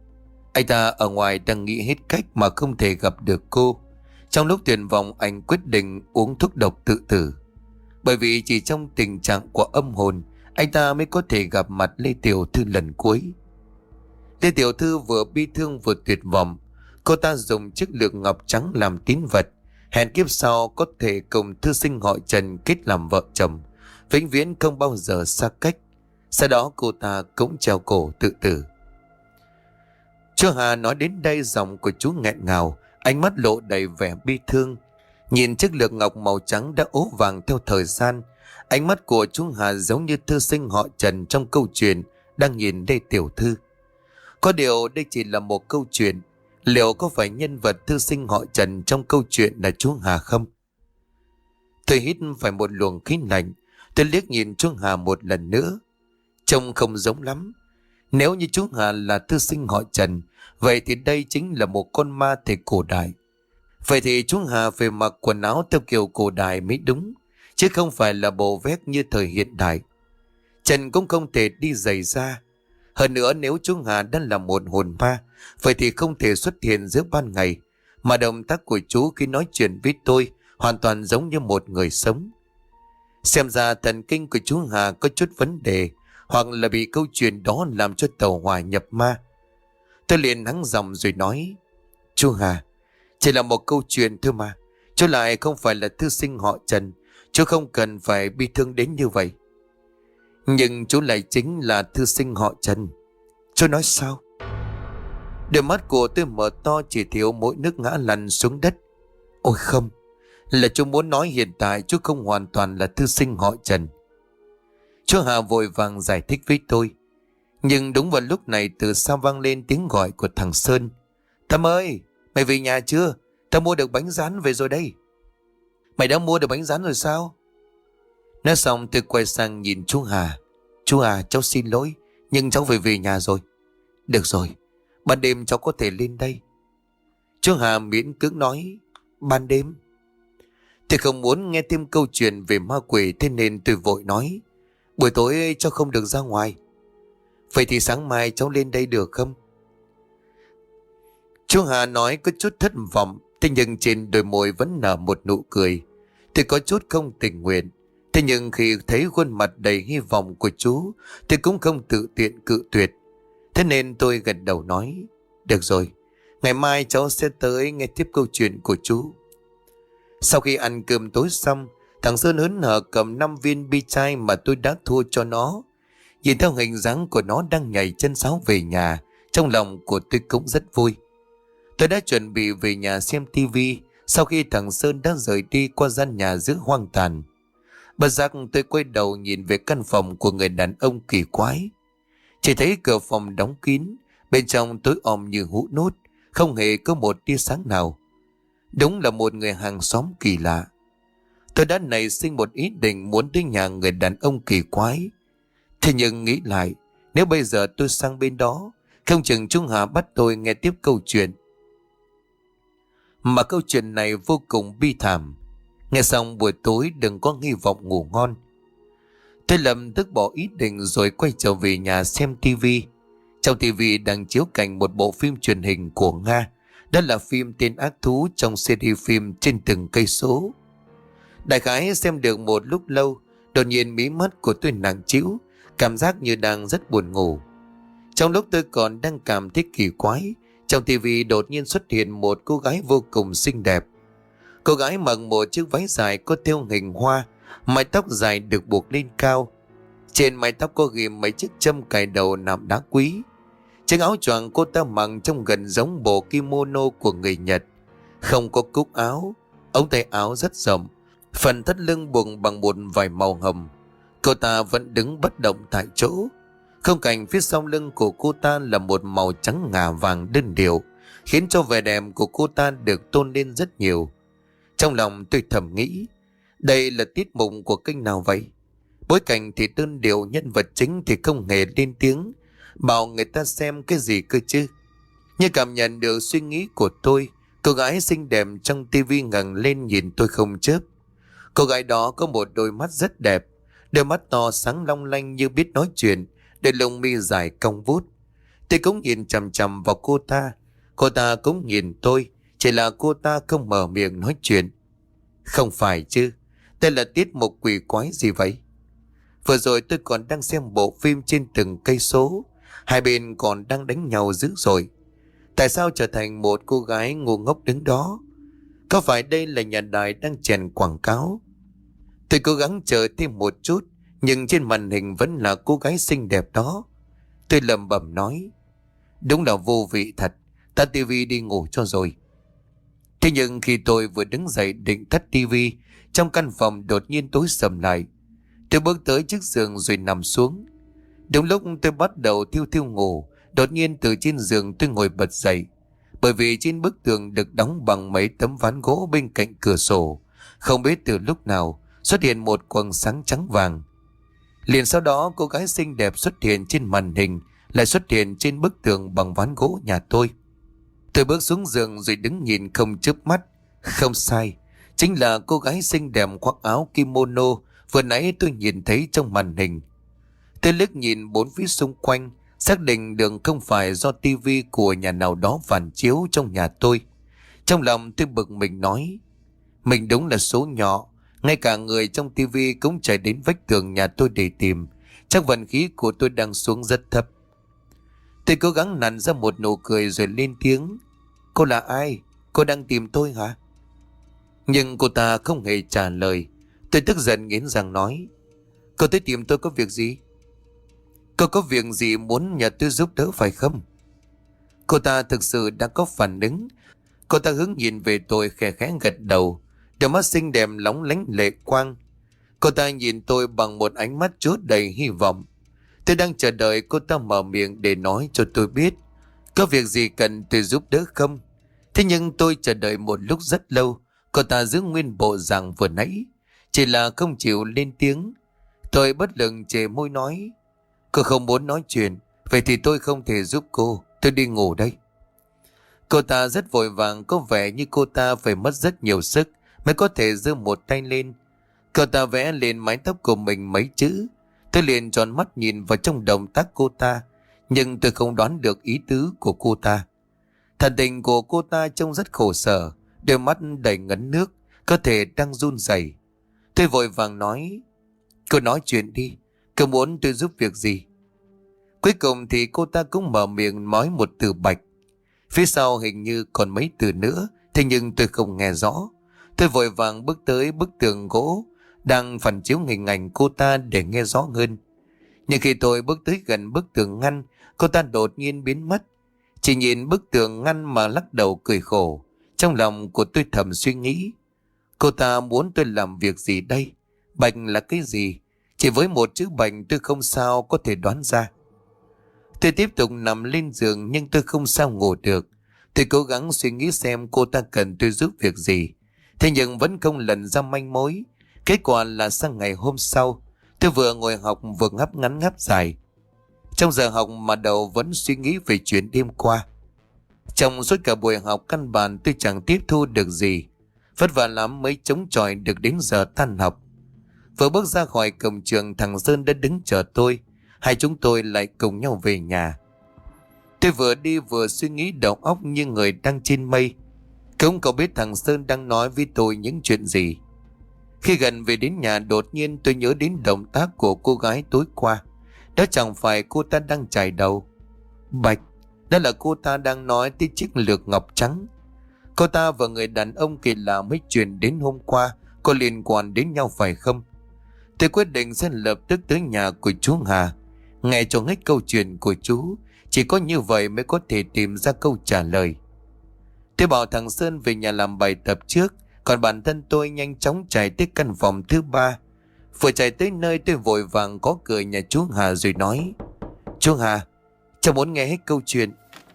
anh ta ở ngoài đang nghĩ hết cách mà không thể gặp được cô. Trong lúc tuyệt vọng, anh quyết định uống thuốc độc tự tử. Bởi vì chỉ trong tình trạng của âm hồn, anh ta mới có thể gặp mặt Lê tiểu thư lần cuối. Lê tiểu thư vừa bi thương vừa tuyệt vọng. Cô ta dùng chiếc lược ngọc trắng làm tín vật, hẹn kiếp sau có thể cùng thư sinh họ Trần kết làm vợ chồng, vĩnh viễn không bao giờ xa cách. Sau đó cô ta cũng treo cổ tự tử. Chú Hà nói đến đây, giọng của chú nghẹn ngào, ánh mắt lộ đầy vẻ bi thương. Nhìn chiếc lược ngọc màu trắng đã ố vàng theo thời gian, ánh mắt của chú Hà giống như thư sinh họ Trần trong câu chuyện đang nhìn Lê tiểu thư. Có điều đây chỉ là một câu chuyện. Liệu có phải nhân vật thư sinh họ Trần trong câu chuyện là chú Hà không? Tôi hít phải một luồng khí lạnh. Tôi liếc nhìn chú Hà một lần nữa. Trông không giống lắm. Nếu như chú Hà là thư sinh họ Trần, vậy thì đây chính là một con ma thể cổ đại. Vậy thì chú Hà phải mặc quần áo theo kiểu cổ đại mới đúng, chứ không phải là bộ vest như thời hiện đại. Trần cũng không thể đi giày da. Hơn nữa, nếu chú Hà đã là một hồn ma, vậy thì không thể xuất hiện giữa ban ngày, mà động tác của chú khi nói chuyện với tôi hoàn toàn giống như một người sống. Xem ra thần kinh của chú Hà có chút vấn đề, hoặc là bị câu chuyện đó làm cho tàu hỏa nhập ma. Tôi liền hắng giọng rồi nói: Chú Hà, chỉ là một câu chuyện thôi mà. Chú lại không phải là thư sinh họ Trần, chú không cần phải bi thương đến như vậy. Nhưng chú lại chính là thư sinh họ Trần. Chú nói sao? Đôi mắt của tôi mở to, chỉ thiếu mỗi nước ngã lăn xuống đất. Ôi không, là chú muốn nói hiện tại chú không hoàn toàn là thư sinh họ Trần. Chú Hà vội vàng giải thích với tôi. Nhưng đúng vào lúc này, từ sau vang lên tiếng gọi của thằng Sơn. Thâm ơi, mày về nhà chưa? Tao mua được bánh rán về rồi đây. Mày đã mua được bánh rán rồi sao? Nói xong tôi quay sang nhìn chú Hà. Chú Hà, cháu xin lỗi, nhưng cháu phải về nhà rồi. Được rồi, ban đêm cháu có thể lên đây. Chú Hà miễn cưỡng nói: Ban đêm? Tôi không muốn nghe thêm câu chuyện về ma quỷ, thế nên tôi vội nói: Buổi tối cháu không được ra ngoài. Vậy thì sáng mai cháu lên đây được không? Chú Hà nói có chút thất vọng, thế nhưng trên đôi môi vẫn nở một nụ cười. Tôi có chút không tình nguyện. Thế nhưng khi thấy khuôn mặt đầy hy vọng của chú, tôi cũng không tự tiện cự tuyệt. Thế nên tôi gật đầu nói: Được rồi, ngày mai cháu sẽ tới nghe tiếp câu chuyện của chú. Sau khi ăn cơm tối xong, thằng Sơn hớn hở cầm năm viên bi chai mà tôi đã thua cho nó. Nhìn theo hình dáng của nó đang nhảy chân sáo về nhà, trong lòng của tôi cũng rất vui. Tôi đã chuẩn bị về nhà xem tivi sau khi thằng Sơn đã rời đi qua gian nhà giữa hoang tàn. Bất giác tôi quay đầu nhìn về căn phòng của người đàn ông kỳ quái. Chỉ thấy cửa phòng đóng kín, bên trong tối om như hũ nút, không hề có một tia sáng nào. Đúng là một người hàng xóm kỳ lạ. Tôi đã nảy sinh một ý định muốn đến nhà người đàn ông kỳ quái. Thế nhưng nghĩ lại, nếu bây giờ tôi sang bên đó, không chừng Trung Hà bắt tôi nghe tiếp câu chuyện. Mà câu chuyện này vô cùng bi thảm. Nghe xong buổi tối đừng có hy vọng ngủ ngon. Tôi lập tức bỏ ý định rồi quay trở về nhà xem tivi. Trong tivi đang chiếu cảnh một bộ phim truyền hình của Nga. Đó là phim Tên Ác Thú trong xê đê phim Trên Từng Cây Số. Đại khái xem được một lúc lâu, đột nhiên mí mắt của tôi nặng trĩu, cảm giác như đang rất buồn ngủ. Trong lúc tôi còn đang cảm thấy kỳ quái, trong tivi đột nhiên xuất hiện một cô gái vô cùng xinh đẹp. Cô gái mặc một chiếc váy dài có thêu hình hoa, mái tóc dài được buộc lên cao. Trên mái tóc có ghim mấy chiếc châm cài đầu nạm đá quý. Chiếc áo choàng cô ta mặc trông gần giống bộ kimono của người Nhật. Không có cúc áo, ống tay áo rất rộng, phần thắt lưng buộc bằng một vải màu hồng. Cô ta vẫn đứng bất động tại chỗ. Khung cảnh phía sau lưng của cô ta là một màu trắng ngà vàng đơn điệu, khiến cho vẻ đẹp của cô ta được tôn lên rất nhiều. Trong lòng tôi thầm nghĩ, đây là tiết mục của kênh nào vậy? Bối cảnh thì đơn điệu, nhân vật chính thì không hề lên tiếng, bảo người ta xem cái gì cơ chứ. Nhưng cảm nhận được suy nghĩ của tôi, cô gái xinh đẹp trong tivi ngẩng lên nhìn tôi không chớp. Cô gái đó có một đôi mắt rất đẹp, đôi mắt to sáng long lanh như biết nói chuyện, đôi lông mi dài cong vút. Tôi cũng nhìn chằm chằm vào cô ta, cô ta cũng nhìn tôi, chỉ là cô ta không mở miệng nói chuyện. Không phải chứ, đây là tiết mục quỷ quái gì vậy? Vừa rồi tôi còn đang xem bộ phim Trên Từng Cây Số, hai bên còn đang đánh nhau dữ dội. Tại sao trở thành một cô gái ngu ngốc đứng đó? Có phải đây là nhà đài đang chèn quảng cáo? Tôi cố gắng chờ thêm một chút, nhưng trên màn hình vẫn là cô gái xinh đẹp đó. Tôi lẩm bẩm nói, đúng là vô vị thật, tắt tivi đi ngủ cho rồi. Thế nhưng khi tôi vừa đứng dậy định tắt tivi, trong căn phòng đột nhiên tối sầm lại. Tôi bước tới chiếc giường rồi nằm xuống. Đúng lúc tôi bắt đầu thiêu thiêu ngủ, đột nhiên từ trên giường tôi ngồi bật dậy. Bởi vì trên bức tường được đóng bằng mấy tấm ván gỗ bên cạnh cửa sổ, không biết từ lúc nào xuất hiện một quầng sáng trắng vàng. Liền sau đó cô gái xinh đẹp xuất hiện trên màn hình, lại xuất hiện trên bức tường bằng ván gỗ nhà tôi. Tôi bước xuống giường rồi đứng nhìn không chớp mắt. Không sai, chính là cô gái xinh đẹp khoác áo kimono vừa nãy tôi nhìn thấy trong màn hình. Tôi liếc nhìn bốn phía xung quanh, xác định được không phải do tivi của nhà nào đó phản chiếu trong nhà tôi. Trong lòng tôi bực mình nói, mình đúng là số nhỏ, ngay cả người trong tivi cũng chạy đến vách tường nhà tôi để tìm. Chắc vận khí của tôi đang xuống rất thấp. Tôi cố gắng nặn ra một nụ cười rồi lên tiếng, cô là ai? Cô đang tìm tôi hả? Nhưng cô ta không hề trả lời. Tôi tức giận nghiến răng nói, cô tới tìm tôi có việc gì? Cô có việc gì muốn nhờ tôi giúp đỡ phải không? Cô ta thực sự đã có phản ứng. Cô ta hướng nhìn về tôi khẽ khẽ gật đầu, đôi mắt xinh đẹp lóng lánh lệ quang. Cô ta nhìn tôi bằng một ánh mắt chứa đầy hy vọng. Tôi đang chờ đợi cô ta mở miệng để nói cho tôi biết có việc gì cần tôi giúp đỡ không. Thế nhưng tôi chờ đợi một lúc rất lâu, cô ta giữ nguyên bộ dạng vừa nãy, chỉ là không chịu lên tiếng. Tôi bất lực chề môi nói, cô không muốn nói chuyện, vậy thì tôi không thể giúp cô, tôi đi ngủ đây. Cô ta rất vội vàng, có vẻ như cô ta phải mất rất nhiều sức mới có thể giơ một tay lên. Cô ta vẽ lên mái tóc của mình mấy chữ. Tôi liền tròn mắt nhìn vào trong động tác cô ta, nhưng tôi không đoán được ý tứ của cô ta. Thần tình của cô ta trông rất khổ sở, đôi mắt đầy ngấn nước, cơ thể đang run rẩy. Tôi vội vàng nói, cô nói chuyện đi, cô muốn tôi giúp việc gì? Cuối cùng thì cô ta cũng mở miệng nói một từ bạch. Phía sau hình như còn mấy từ nữa, thế nhưng tôi không nghe rõ. Tôi vội vàng bước tới bức tường gỗ đang phản chiếu hình ảnh cô ta để nghe rõ hơn. Nhưng khi tôi bước tới gần bức tường ngăn, cô ta đột nhiên biến mất. Chỉ nhìn bức tường ngăn mà lắc đầu cười khổ. Trong lòng của tôi thầm suy nghĩ, cô ta muốn tôi làm việc gì đây? Bạch là cái gì? Chỉ với một chữ bạch tôi không sao có thể đoán ra. Tôi tiếp tục nằm lên giường nhưng tôi không sao ngủ được. Tôi cố gắng suy nghĩ xem cô ta cần tôi giúp việc gì, thế nhưng vẫn không lần ra manh mối. Kết quả là sang ngày hôm sau, tôi vừa ngồi học vừa ngáp ngắn ngáp dài. Trong giờ học mà đầu vẫn suy nghĩ về chuyện đêm qua. Trong suốt cả buổi học căn bản tôi chẳng tiếp thu được gì. Vất vả lắm mới chống chọi được đến giờ tan học. Vừa bước ra khỏi cổng trường, thằng Sơn đã đứng chờ tôi. Hai chúng tôi lại cùng nhau về nhà. Tôi vừa đi vừa suy nghĩ đầu óc như người đang trên mây. Không có biết thằng Sơn đang nói với tôi những chuyện gì. Khi gần về đến nhà, đột nhiên tôi nhớ đến động tác của cô gái tối qua. Đó chẳng phải cô ta đang chải đầu. Bạch, đó là cô ta đang nói tới chiếc lược ngọc trắng. Cô ta và người đàn ông kỳ lạ mấy chuyện đến hôm qua có liên quan đến nhau phải không? Tôi quyết định sẽ lập tức tới nhà của chú Hà, nghe cho hết câu chuyện của chú. Chỉ có như vậy mới có thể tìm ra câu trả lời. Tôi bảo thằng Sơn về nhà làm bài tập trước, còn bản thân tôi nhanh chóng chạy tới căn phòng thứ ba. Vừa chạy tới nơi tôi vội vàng có cửa nhà chú Hà rồi nói, chú Hà, cháu muốn nghe hết câu chuyện.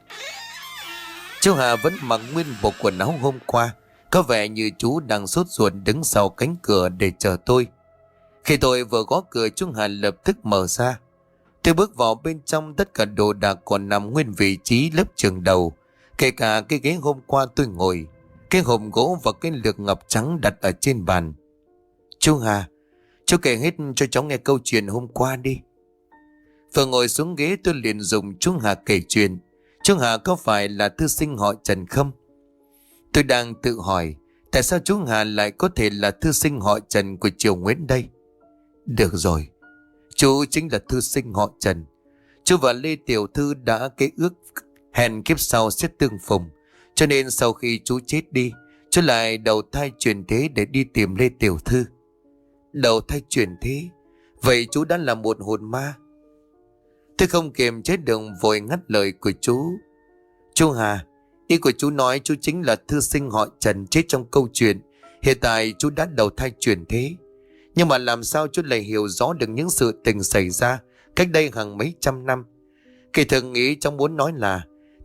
Chú Hà vẫn mặc nguyên bộ quần áo hôm qua, có vẻ như chú đang sốt ruột đứng sau cánh cửa để chờ tôi. Khi tôi vừa gõ cửa, chú Hà lập tức mở ra. Tôi bước vào bên trong, tất cả đồ đạc còn nằm nguyên vị trí lớp trường đầu, kể cả cái ghế hôm qua tôi ngồi, cái hộp gỗ và cái lược ngọc trắng đặt ở trên bàn. Chú Hà, chú kể hết cho cháu nghe câu chuyện hôm qua đi. Vừa ngồi xuống ghế tôi liền dùng chú Hà kể chuyện. Chú Hà có phải là thư sinh họ Trần không? Tôi đang tự hỏi, tại sao chú Hà lại có thể là thư sinh họ Trần của Triều Nguyễn đây? Được rồi, chú chính là thư sinh họ Trần. Chú và Lê Tiểu Thư đã kế ước hẹn kiếp sau sẽ tương phùng. Cho nên sau khi chú chết đi, chú lại đầu thai chuyển thế để đi tìm Lê Tiểu Thư. Đầu thai chuyển thế? Vậy chú đã là một hồn ma? Tôi không kiềm chế được vội ngắt lời của chú. Chú Hà, ý của chú nói chú chính là thư sinh họ Trần chết trong câu chuyện. Hiện tại chú đã đầu thai chuyển thế. Nhưng mà làm sao chú lại hiểu rõ được những sự tình xảy ra cách đây hàng mấy trăm năm? Kỳ thực nghĩ cháu muốn nói là,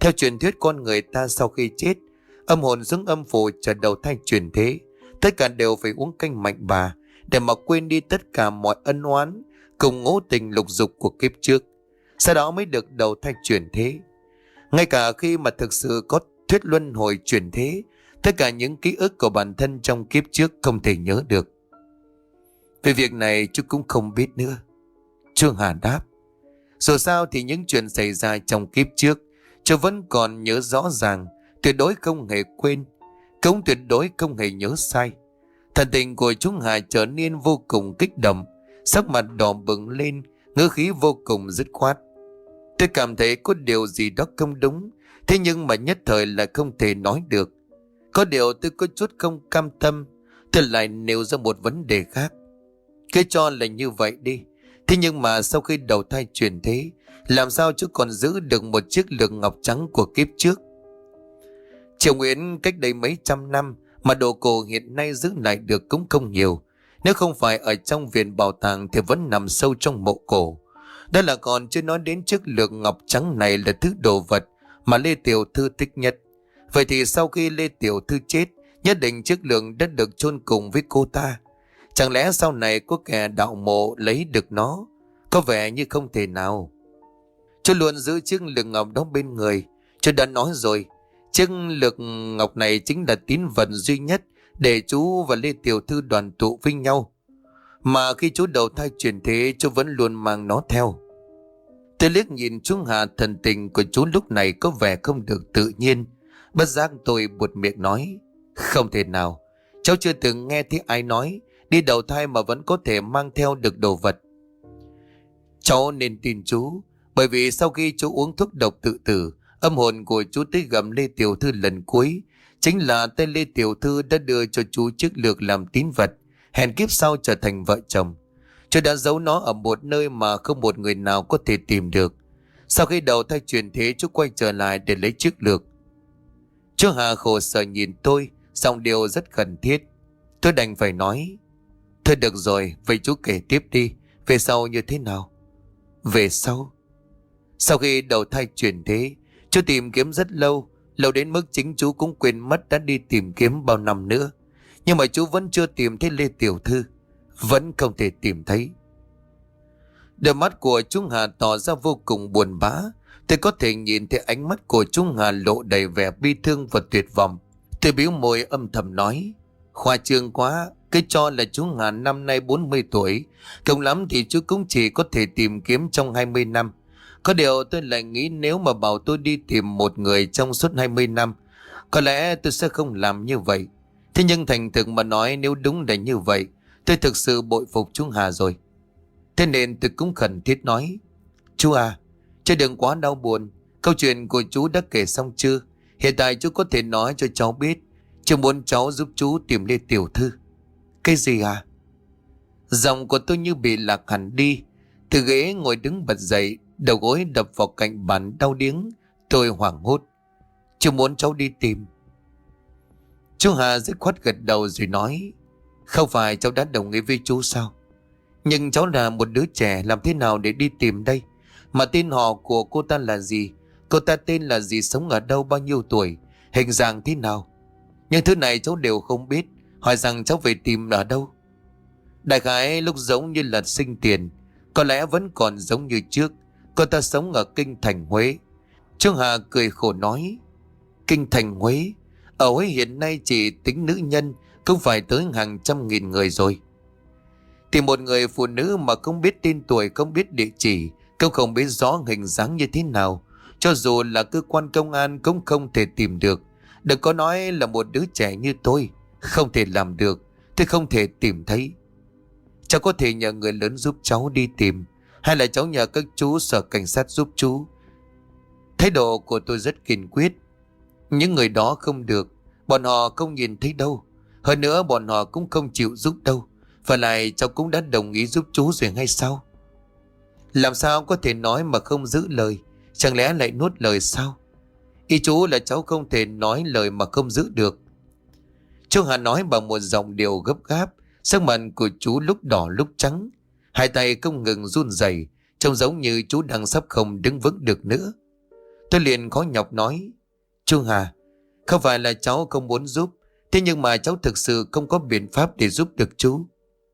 Theo truyền thuyết con người ta sau khi chết, âm hồn xuống âm phủ chờ đầu thai chuyển thế, tất cả đều phải uống canh mạnh bà để mà quên đi tất cả mọi ân oán cùng ngỗ tình lục dục của kiếp trước, sau đó mới được đầu thai chuyển thế. Ngay cả khi mà thực sự có thuyết luân hồi chuyển thế, tất cả những ký ức của bản thân trong kiếp trước không thể nhớ được. Về việc này chú cũng không biết nữa. Trương Hà đáp. Dù sao thì những chuyện xảy ra trong kiếp trước chú vẫn còn nhớ rõ ràng, tuyệt đối không hề quên, cũng tuyệt đối không hề nhớ sai. Thần tình của Trương Hà trở nên vô cùng kích động, sắc mặt đỏ bừng lên, ngữ khí vô cùng dứt khoát. Tôi cảm thấy có điều gì đó không đúng, thế nhưng mà nhất thời là không thể nói được. Có điều tôi có chút không cam tâm, tôi lại nêu ra một vấn đề khác. Cứ cho là như vậy đi, thế nhưng mà sau khi đầu thai chuyển thế, làm sao chú còn giữ được một chiếc lược ngọc trắng của kiếp trước? Triều Nguyễn cách đây mấy trăm năm mà đồ cổ hiện nay giữ lại được cũng không nhiều. Nếu không phải ở trong viện bảo tàng thì vẫn nằm sâu trong mộ cổ. Đó là còn chưa nói đến chiếc lược ngọc trắng này là thứ đồ vật mà Lê Tiểu Thư thích nhất. Vậy thì sau khi Lê Tiểu Thư chết, nhất định chiếc lược đã được chôn cùng với cô ta. Chẳng lẽ sau này có kẻ đạo mộ lấy được nó? Có vẻ như không thể nào. Chú luôn giữ chiếc lược ngọc đó bên người. Chú đã nói rồi, chiếc lược ngọc này chính là tín vật duy nhất để chú và Lê Tiểu Thư đoàn tụ với nhau. Mà khi chú đầu thai chuyển thế, chú vẫn luôn mang nó theo. Tôi liếc nhìn chú Hà, thần tình của chú lúc này có vẻ không được tự nhiên. Bất giác tôi buột miệng nói, không thể nào, cháu chưa từng nghe thấy ai nói đi đầu thai mà vẫn có thể mang theo được đồ vật. Cháu nên tin chú, bởi vì sau khi chú uống thuốc độc tự tử, âm hồn của chú tới gặp Lê Tiểu Thư lần cuối. Chính là tên Lê Tiểu Thư đã đưa cho chú chiếc lược làm tín vật, hẹn kiếp sau trở thành vợ chồng. Chú đã giấu nó ở một nơi mà không một người nào có thể tìm được. Sau khi đầu thai chuyển thế, chú quay trở lại để lấy chiếc lược. Chú Hà khổ sở nhìn tôi, giọng điệu rất khẩn thiết. Tôi đành phải nói, thôi được rồi, vậy chú kể tiếp đi, về sau như thế nào? Về sau? Sau khi đầu thai chuyển thế, chú tìm kiếm rất lâu, lâu đến mức chính chú cũng quên mất đã đi tìm kiếm bao năm nữa. Nhưng mà chú vẫn chưa tìm thấy Lê Tiểu Thư, vẫn không thể tìm thấy. Đôi mắt của chú Hà tỏ ra vô cùng buồn bã. Tôi có thể nhìn thấy ánh mắt của chú Hà lộ đầy vẻ bi thương và tuyệt vọng. Tôi bĩu môi âm thầm nói, khoa trương quá, cứ cho là chú Hà năm nay bốn mươi tuổi, cùng lắm thì chú cũng chỉ có thể tìm kiếm trong hai mươi năm. Có điều tôi lại nghĩ nếu mà bảo tôi đi tìm một người trong suốt hai mươi năm, có lẽ tôi sẽ không làm như vậy. Thế nhưng thành thực mà nói, nếu đúng là như vậy, tôi thực sự bội phục chú Hà rồi. Thế nên tôi cũng khẩn thiết nói, chú à, chú đừng quá đau buồn. Câu chuyện của chú đã kể xong chưa? Hiện tại chú có thể nói cho cháu biết, chú muốn cháu giúp chú tìm Lê Tiểu Thư. Cái gì à? Giọng của tôi như bị lạc hẳn đi. Từ ghế ngồi đứng bật dậy, đầu gối đập vào cạnh bàn đau điếng. Tôi hoảng hốt. Chú muốn cháu đi tìm? Chú Hà dứt khoát gật đầu rồi nói, không phải cháu đã đồng ý với chú sao? Nhưng cháu là một đứa trẻ, làm thế nào để đi tìm đây? Mà tên họ của cô ta là gì? Cô ta tên là gì, sống ở đâu, bao nhiêu tuổi, hình dạng thế nào? Nhưng thứ này cháu đều không biết. Hỏi rằng cháu về tìm ở đâu? Đại khái lúc giống như là sinh tiền, có lẽ vẫn còn giống như trước. Cô ta sống ở kinh thành Huế. Trương Hà cười khổ nói, kinh thành Huế? Ở Huế hiện nay chỉ tính nữ nhân cũng phải tới hàng trăm nghìn người rồi. Thì một người phụ nữ mà không biết tên tuổi, không biết địa chỉ, cũng không biết rõ hình dáng như thế nào, cho dù là cơ quan công an cũng không thể tìm được. Đừng có nói là một đứa trẻ như tôi, không thể làm được, tôi không thể tìm thấy. Cháu có thể nhờ người lớn giúp cháu đi tìm, hay là cháu nhờ các chú sở cảnh sát giúp chú. Thái độ của tôi rất kiên quyết. Những người đó không được, bọn họ không nhìn thấy đâu. Hơn nữa bọn họ cũng không chịu giúp đâu. Và lại cháu cũng đã đồng ý giúp chú rồi hay sao? Làm sao có thể nói mà không giữ lời? Chẳng lẽ lại nuốt lời sao? Ý chú là cháu không thể nói lời mà không giữ được. Chú Hà nói bằng một giọng điệu gấp gáp. Sắc mặt của chú lúc đỏ lúc trắng, hai tay không ngừng run rẩy, trông giống như chú đang sắp không đứng vững được nữa. Tôi liền khó nhọc nói: Chú Hà, không phải là cháu không muốn giúp, thế nhưng mà cháu thực sự không có biện pháp để giúp được chú.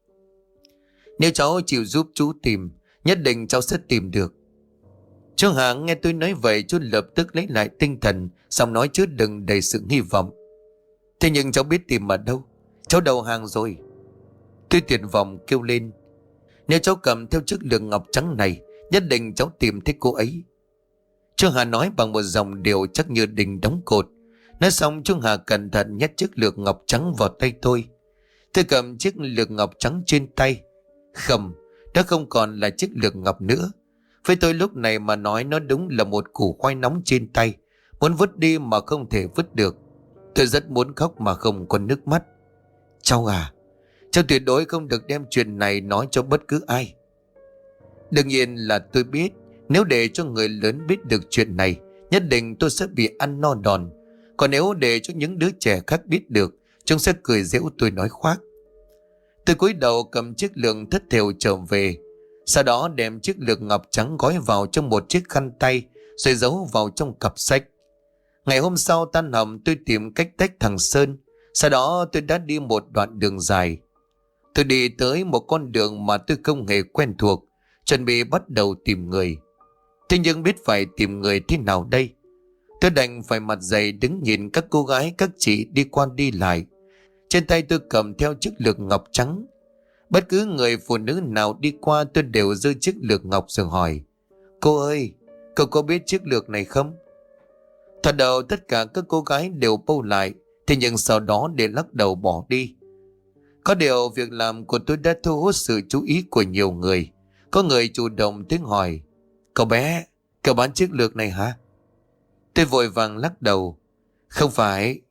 Nếu cháu chịu giúp chú tìm, nhất định cháu sẽ tìm được. Chú Hà nghe tôi nói vậy, chú lập tức lấy lại tinh thần, xong nói chứ đừng đầy sự hy vọng: Thế nhưng cháu biết tìm ở đâu? Cháu đầu hàng rồi. Tôi tuyệt vọng kêu lên: Nếu cháu cầm theo chiếc lược ngọc trắng này, nhất định cháu tìm thấy cô ấy. Chú Hà nói bằng một giọng điệu chắc như đình đóng cột. Nói xong chú Hà cẩn thận nhét chiếc lược ngọc trắng vào tay tôi. Tôi cầm chiếc lược ngọc trắng trên tay. Không, đó không còn là chiếc lược ngọc nữa. Với tôi lúc này mà nói, nó đúng là một củ khoai nóng trên tay, muốn vứt đi mà không thể vứt được. Tôi rất muốn khóc mà không có nước mắt. Cháu à, cháu tuyệt đối không được đem chuyện này nói cho bất cứ ai. Đương nhiên là tôi biết, nếu để cho người lớn biết được chuyện này, nhất định tôi sẽ bị ăn no đòn. Còn nếu để cho những đứa trẻ khác biết được, chúng sẽ cười giễu tôi nói khoác. Tôi cúi đầu cầm chiếc lược thất thểu trở về, sau đó đem chiếc lược ngọc trắng gói vào trong một chiếc khăn tay rồi giấu vào trong cặp sách. Ngày hôm sau tan hầm, tôi tìm cách tách thằng Sơn. Sau đó tôi đã đi một đoạn đường dài. Tôi đi tới một con đường mà tôi không hề quen thuộc, chuẩn bị bắt đầu tìm người. Thế nhưng biết phải tìm người thế nào đây? Tôi đành phải mặt dày đứng nhìn các cô gái, các chị đi qua đi lại. Trên tay tôi cầm theo chiếc lược ngọc trắng. Bất cứ người phụ nữ nào đi qua tôi đều giơ chiếc lược ngọc rồi hỏi: Cô ơi, cậu có biết chiếc lược này không? Thoạt đầu tất cả các cô gái đều bâu lại, thế nhưng sau đó để lắc đầu bỏ đi. Có điều việc làm của tôi đã thu hút sự chú ý của nhiều người. Có người chủ động tiếng hỏi: Cậu bé, cậu bán chiếc lược này hả? Tôi vội vàng lắc đầu: Không phải.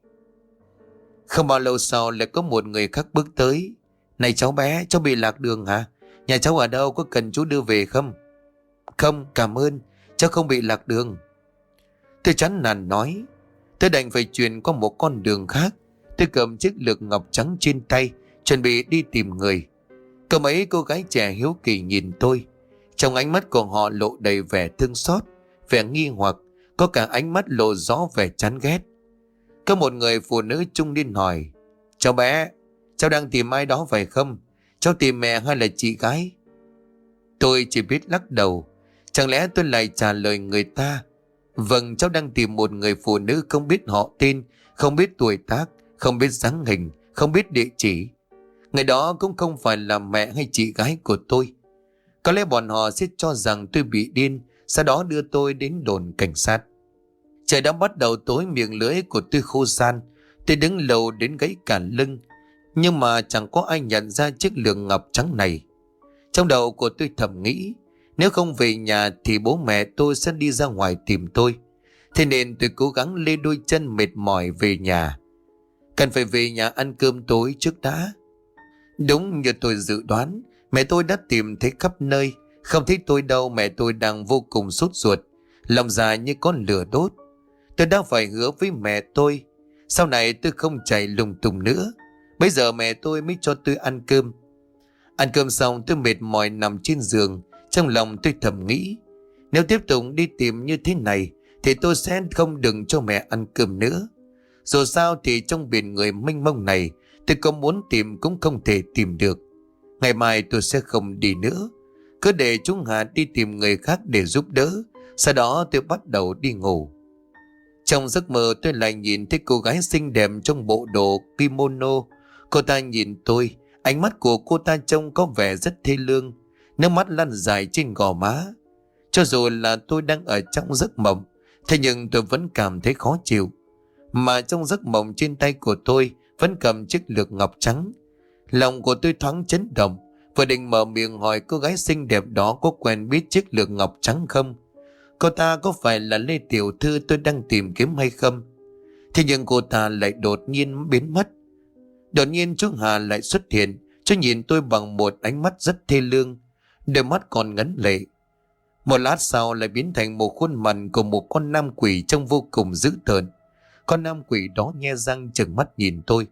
Không bao lâu sau lại có một người khác bước tới: Này cháu bé, cháu bị lạc đường hả? Nhà cháu ở đâu, có cần chú đưa về không? Không, cảm ơn, cháu không bị lạc đường. Tôi chán nản nói. Tôi đành phải chuyển qua một con đường khác. Tôi cầm chiếc lược ngọc trắng trên tay, chuẩn bị đi tìm người. Có mấy cô gái trẻ hiếu kỳ nhìn tôi. Trong ánh mắt của họ lộ đầy vẻ thương xót, vẻ nghi hoặc, có cả ánh mắt lộ rõ vẻ chán ghét. Có một người phụ nữ trung niên hỏi: Cháu bé, cháu đang tìm ai đó phải không? Cháu tìm mẹ hay là chị gái? Tôi chỉ biết lắc đầu. Chẳng lẽ tôi lại trả lời người ta: Vâng, cháu đang tìm một người phụ nữ không biết họ tên, không biết tuổi tác, không biết dáng hình, không biết địa chỉ. Người đó cũng không phải là mẹ hay chị gái của tôi. Có lẽ bọn họ sẽ cho rằng tôi bị điên, sau đó đưa tôi đến đồn cảnh sát. Trời đã bắt đầu tối, miệng lưỡi của tôi khô ran. Tôi đứng lâu đến gãy cả lưng, nhưng mà chẳng có ai nhận ra chiếc lược ngọc trắng này. Trong đầu của tôi thầm nghĩ, nếu không về nhà thì bố mẹ tôi sẽ đi ra ngoài tìm tôi. Thế nên tôi cố gắng lê đôi chân mệt mỏi về nhà. Cần phải về nhà ăn cơm tối trước đã. Đúng như tôi dự đoán, mẹ tôi đã tìm thấy khắp nơi. Không thấy tôi đâu, mẹ tôi đang vô cùng sốt ruột, lòng già như con lửa đốt. Tôi đã phải hứa với mẹ tôi, sau này tôi không chạy lung tung nữa. Bây giờ mẹ tôi mới cho tôi ăn cơm. Ăn cơm xong tôi mệt mỏi nằm trên giường. Trong lòng tôi thầm nghĩ, nếu tiếp tục đi tìm như thế này thì tôi sẽ không đừng cho mẹ ăn cơm nữa. Dù sao thì trong biển người mênh mông này, tôi có muốn tìm cũng không thể tìm được. Ngày mai tôi sẽ không đi nữa, cứ để chúng Hà đi tìm người khác để giúp đỡ. Sau đó tôi bắt đầu đi ngủ. Trong giấc mơ tôi lại nhìn thấy cô gái xinh đẹp trong bộ đồ kimono. Cô ta nhìn tôi, ánh mắt của cô ta trông có vẻ rất thê lương, nước mắt lăn dài trên gò má. Cho dù là tôi đang ở trong giấc mộng, thế nhưng tôi vẫn cảm thấy khó chịu. Mà trong giấc mộng trên tay của tôi vẫn cầm chiếc lược ngọc trắng. Lòng của tôi thoáng chấn động, vừa định mở miệng hỏi cô gái xinh đẹp đó có quen biết chiếc lược ngọc trắng không, cô ta có phải là Lê tiểu thư tôi đang tìm kiếm hay không. Thế nhưng cô ta lại đột nhiên biến mất. Đột nhiên chú Hà lại xuất hiện. Chú nhìn tôi bằng một ánh mắt rất thê lương, đôi mắt còn ngấn lệ. Một lát sau lại biến thành một khuôn mặt của một con nam quỷ trông vô cùng dữ tợn. Con nam quỷ đó nhe răng trừng mắt nhìn tôi.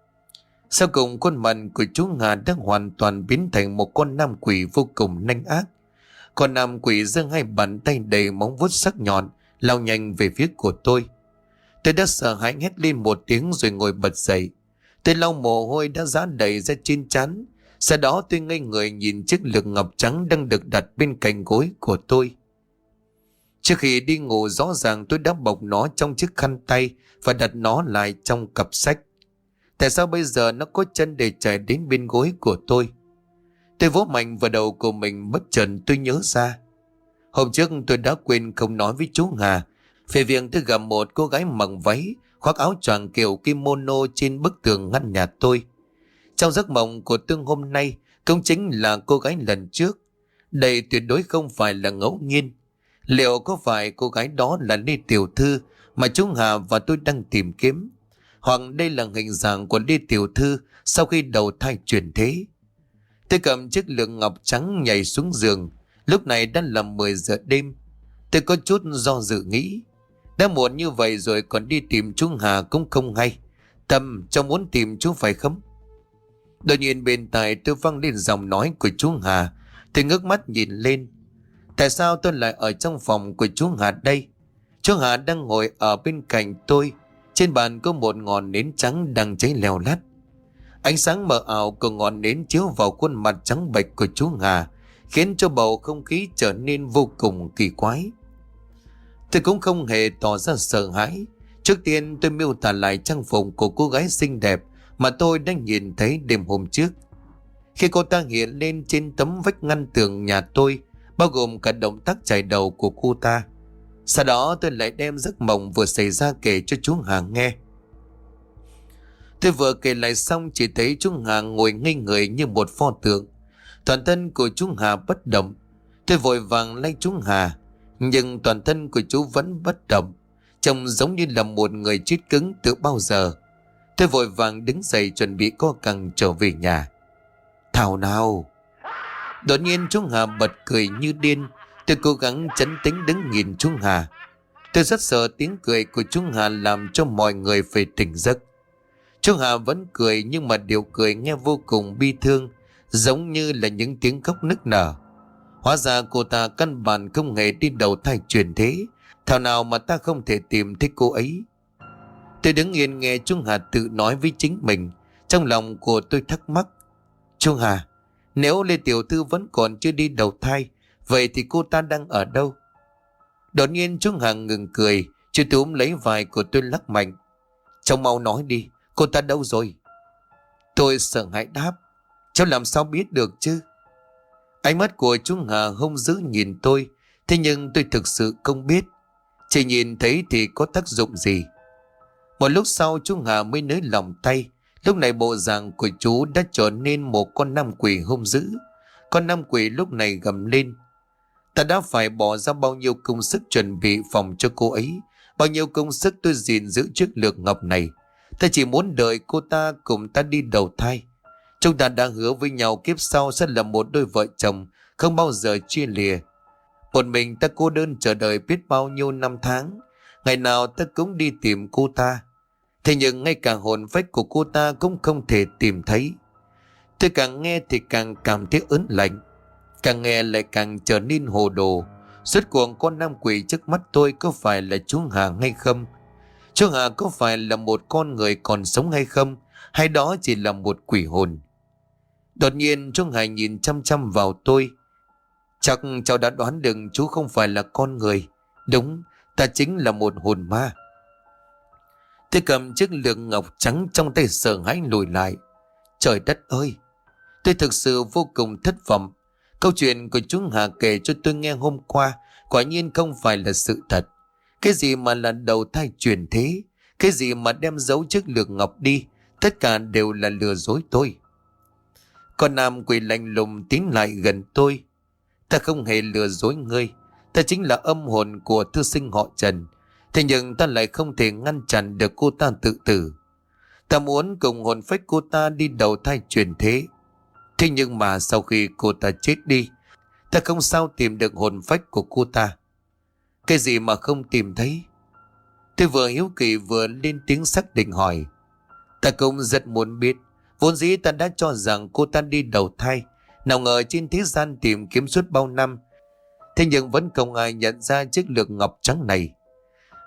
Sau cùng khuôn mặt của chú Hà đã hoàn toàn biến thành một con nam quỷ vô cùng nanh ác. Con nam quỷ giơ hai bàn tay đầy móng vuốt sắc nhọn lao nhanh về phía của tôi. Tôi đã sợ hãi hét lên một tiếng rồi ngồi bật dậy. Tôi lau mồ hôi đã rã đầy ra trên trán. Sau đó tôi ngây người nhìn chiếc lược ngọc trắng đang được đặt bên cạnh gối của tôi. Trước khi đi ngủ rõ ràng tôi đã bọc nó trong chiếc khăn tay và đặt nó lại trong cặp sách. Tại sao bây giờ nó có chân để chạy đến bên gối của tôi? Tôi vỗ mạnh vào đầu của mình, bất chợt tôi nhớ ra. Hôm trước tôi đã quên không nói với chú Hà về việc tôi gặp một cô gái mặc váy, khoác áo choàng kiểu kimono trên bức tường ngăn nhà tôi. Trong giấc mộng của tôi hôm nay cũng chính là cô gái lần trước. Đây tuyệt đối không phải là ngẫu nhiên. Liệu có phải cô gái đó là Lê Tiểu Thư mà chú Hà và tôi đang tìm kiếm? Hoặc đây là hình dạng của Lê Tiểu Thư sau khi đầu thai chuyển thế? Tôi cầm chiếc lược ngọc trắng nhảy xuống giường. Lúc này đã là mười giờ đêm. Tôi có chút do dự nghĩ, đã muộn như vậy rồi còn đi tìm chú Hà cũng không hay. Tâm cháu muốn tìm chú phải không? Đột nhiên bên tai tôi vang lên giọng nói của chú Hà. Tôi ngước mắt nhìn lên. Tại sao tôi lại ở trong phòng của chú Hà đây? Chú Hà đang ngồi ở bên cạnh tôi. Trên bàn có một ngọn nến trắng đang cháy leo lắt. Ánh sáng mờ ảo của ngọn nến chiếu vào khuôn mặt trắng bệch của chú Hà, khiến cho bầu không khí trở nên vô cùng kỳ quái. Tôi cũng không hề tỏ ra sợ hãi. Trước tiên tôi miêu tả lại trang phục của cô gái xinh đẹp mà tôi đã nhìn thấy đêm hôm trước. Khi cô ta hiện lên trên tấm vách ngăn tường nhà tôi, bao gồm cả động tác chải đầu của cô ta. Sau đó tôi lại đem giấc mộng vừa xảy ra kể cho chú Hà nghe. Tôi vừa kể lại xong chỉ thấy chú Hà ngồi ngây người như một pho tượng. Toàn thân của chú Hà bất động. Tôi vội vàng lay chú Hà, nhưng toàn thân của chú vẫn bất động, trông giống như là một người chết cứng từ bao giờ. Tôi vội vàng đứng dậy chuẩn bị co cẳng trở về nhà. Thảo nào! Đột nhiên chú Hà bật cười như điên. Tôi cố gắng trấn tĩnh đứng nhìn chú Hà. Tôi rất sợ tiếng cười của chú Hà làm cho mọi người phải tỉnh giấc. Chú Hà vẫn cười nhưng mà điều cười nghe vô cùng bi thương, giống như là những tiếng khóc nức nở. Hóa ra cô ta căn bản không hề đi đầu thai chuyển thế. Thảo nào mà ta không thể tìm thấy cô ấy. Tôi đứng yên nghe chú Hà tự nói với chính mình. Trong lòng của tôi thắc mắc. Chú Hà, nếu Lê Tiểu Thư vẫn còn chưa đi đầu thai, vậy thì cô ta đang ở đâu? Đột nhiên chú Hà ngừng cười, chú túm lấy vai của tôi lắc mạnh. Cháu mau nói đi, cô ta đâu rồi? Tôi sợ hãi đáp. Cháu làm sao biết được chứ? Ánh mắt của chú Hà hung dữ nhìn tôi. Thế nhưng tôi thực sự không biết. Chỉ nhìn thấy thì có tác dụng gì? Một lúc sau chú Hà mới nới lòng tay. Lúc này bộ dạng của chú đã trở nên một con nam quỷ hung dữ. Con nam quỷ lúc này gầm lên. Ta đã phải bỏ ra bao nhiêu công sức chuẩn bị phòng cho cô ấy. Bao nhiêu công sức tôi gìn giữ chiếc lược ngọc này. Ta chỉ muốn đợi cô ta cùng ta đi đầu thai. Chúng ta đã hứa với nhau kiếp sau sẽ là một đôi vợ chồng, không bao giờ chia lìa. Một mình ta cô đơn chờ đợi biết bao nhiêu năm tháng. Ngày nào ta cũng đi tìm cô ta. Thế nhưng ngay cả hồn phách của cô ta cũng không thể tìm thấy. Tôi càng nghe thì càng cảm thấy ớn lạnh. Càng nghe lại càng trở nên hồ đồ. Rốt cuộc con nam quỷ trước mắt tôi có phải là chú Hà hay không? Chú Hà có phải là một con người còn sống hay không? Hay đó chỉ là một quỷ hồn? Đột nhiên chú Hà nhìn chăm chăm vào tôi. Chắc cháu đã đoán được chú không phải là con người. Đúng, ta chính là một hồn ma. Tôi cầm chiếc lược ngọc trắng trong tay sợ hãi lùi lại. Trời đất ơi! Tôi thực sự vô cùng thất vọng. Câu chuyện của chú Hà kể cho tôi nghe hôm qua quả nhiên không phải là sự thật. Cái gì mà là đầu thai chuyển thế, cái gì mà đem giấu chiếc lược ngọc đi, tất cả đều là lừa dối tôi. Con nam quỷ lạnh lùng tiến lại gần tôi. Ta không hề lừa dối ngươi. Ta chính là âm hồn của thư sinh họ Trần. Thế nhưng ta lại không thể ngăn chặn được cô ta tự tử. Ta muốn cùng hồn phách cô ta đi đầu thai chuyển thế. Thế nhưng mà sau khi cô ta chết đi, ta không sao tìm được hồn phách của cô ta. Cái gì mà không tìm thấy? Tôi vừa hiếu kỳ vừa lên tiếng xác định hỏi. Ta cũng rất muốn biết. Vốn dĩ ta đã cho rằng cô ta đi đầu thai. Nào ngờ trên thế gian tìm kiếm suốt bao năm. Thế nhưng vẫn không ai nhận ra chiếc lược ngọc trắng này.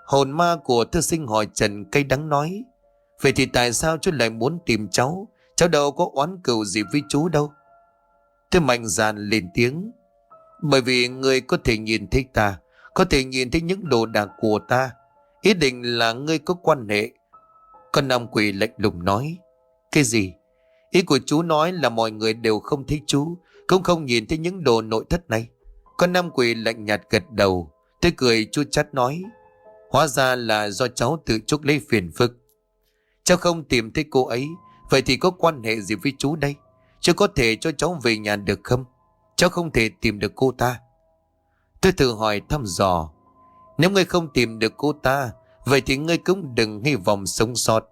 Hồn ma của thư sinh hỏi Trần cay đắng nói: vậy thì tại sao chú lại muốn tìm cháu? Cháu đâu có oán cừu gì với chú đâu. Tôi mạnh dạn lên tiếng: bởi vì ngươi có thể nhìn thấy ta, có thể nhìn thấy những đồ đạc của ta. Ý định là ngươi có quan hệ. Con nam quỷ lạnh lùng nói: cái gì? Ý của chú nói là mọi người đều không thấy chú, cũng không nhìn thấy những đồ nội thất này. Con nam quỷ lạnh nhạt gật đầu. Tôi cười chua chát nói: hóa ra là do cháu tự chuốc lấy phiền phức. Cháu không tìm thấy cô ấy, vậy thì có quan hệ gì với chú đây? Chú có thể cho cháu về nhà được không? Cháu không thể tìm được cô ta. Tôi thử hỏi thăm dò: nếu ngươi không tìm được cô ta, vậy thì ngươi cũng đừng hy vọng sống sót.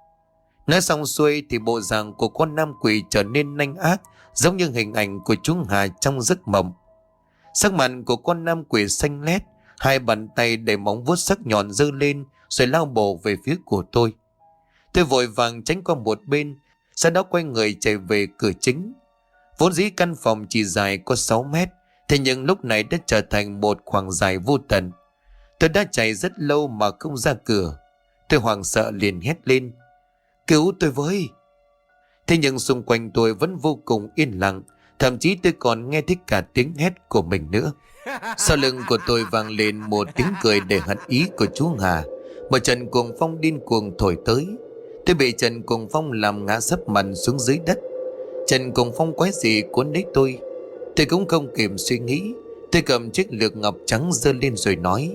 Nói xong xuôi thì bộ dạng của con nam quỷ trở nên nanh ác, giống như hình ảnh của chú Hà trong giấc mộng. Sắc mặt của con nam quỷ xanh lét, hai bàn tay đầy móng vuốt sắc nhọn giơ lên rồi lao bổ về phía của tôi. Tôi vội vàng tránh qua một bên, sau đó quay người chạy về cửa chính. Vốn dĩ căn phòng chỉ dài có sáu mét, thế nhưng lúc này đã trở thành một khoảng dài vô tận. Tôi đã chạy rất lâu mà không ra cửa. Tôi hoảng sợ liền hét lên: cứu tôi với! Thế nhưng xung quanh tôi vẫn vô cùng yên lặng, thậm chí tôi còn nghe thấy cả tiếng hét của mình nữa. Sau lưng của tôi vang lên một tiếng cười đầy hận ý của chú Hà. Một trận cuồng phong điên cuồng thổi tới. Tôi bị trận cuồng phong làm ngã sấp mặt xuống dưới đất. Trận cuồng phong quái dị cuốn lấy tôi. Tôi cũng không kịp suy nghĩ, tôi cầm chiếc lược ngọc trắng giơ lên rồi nói: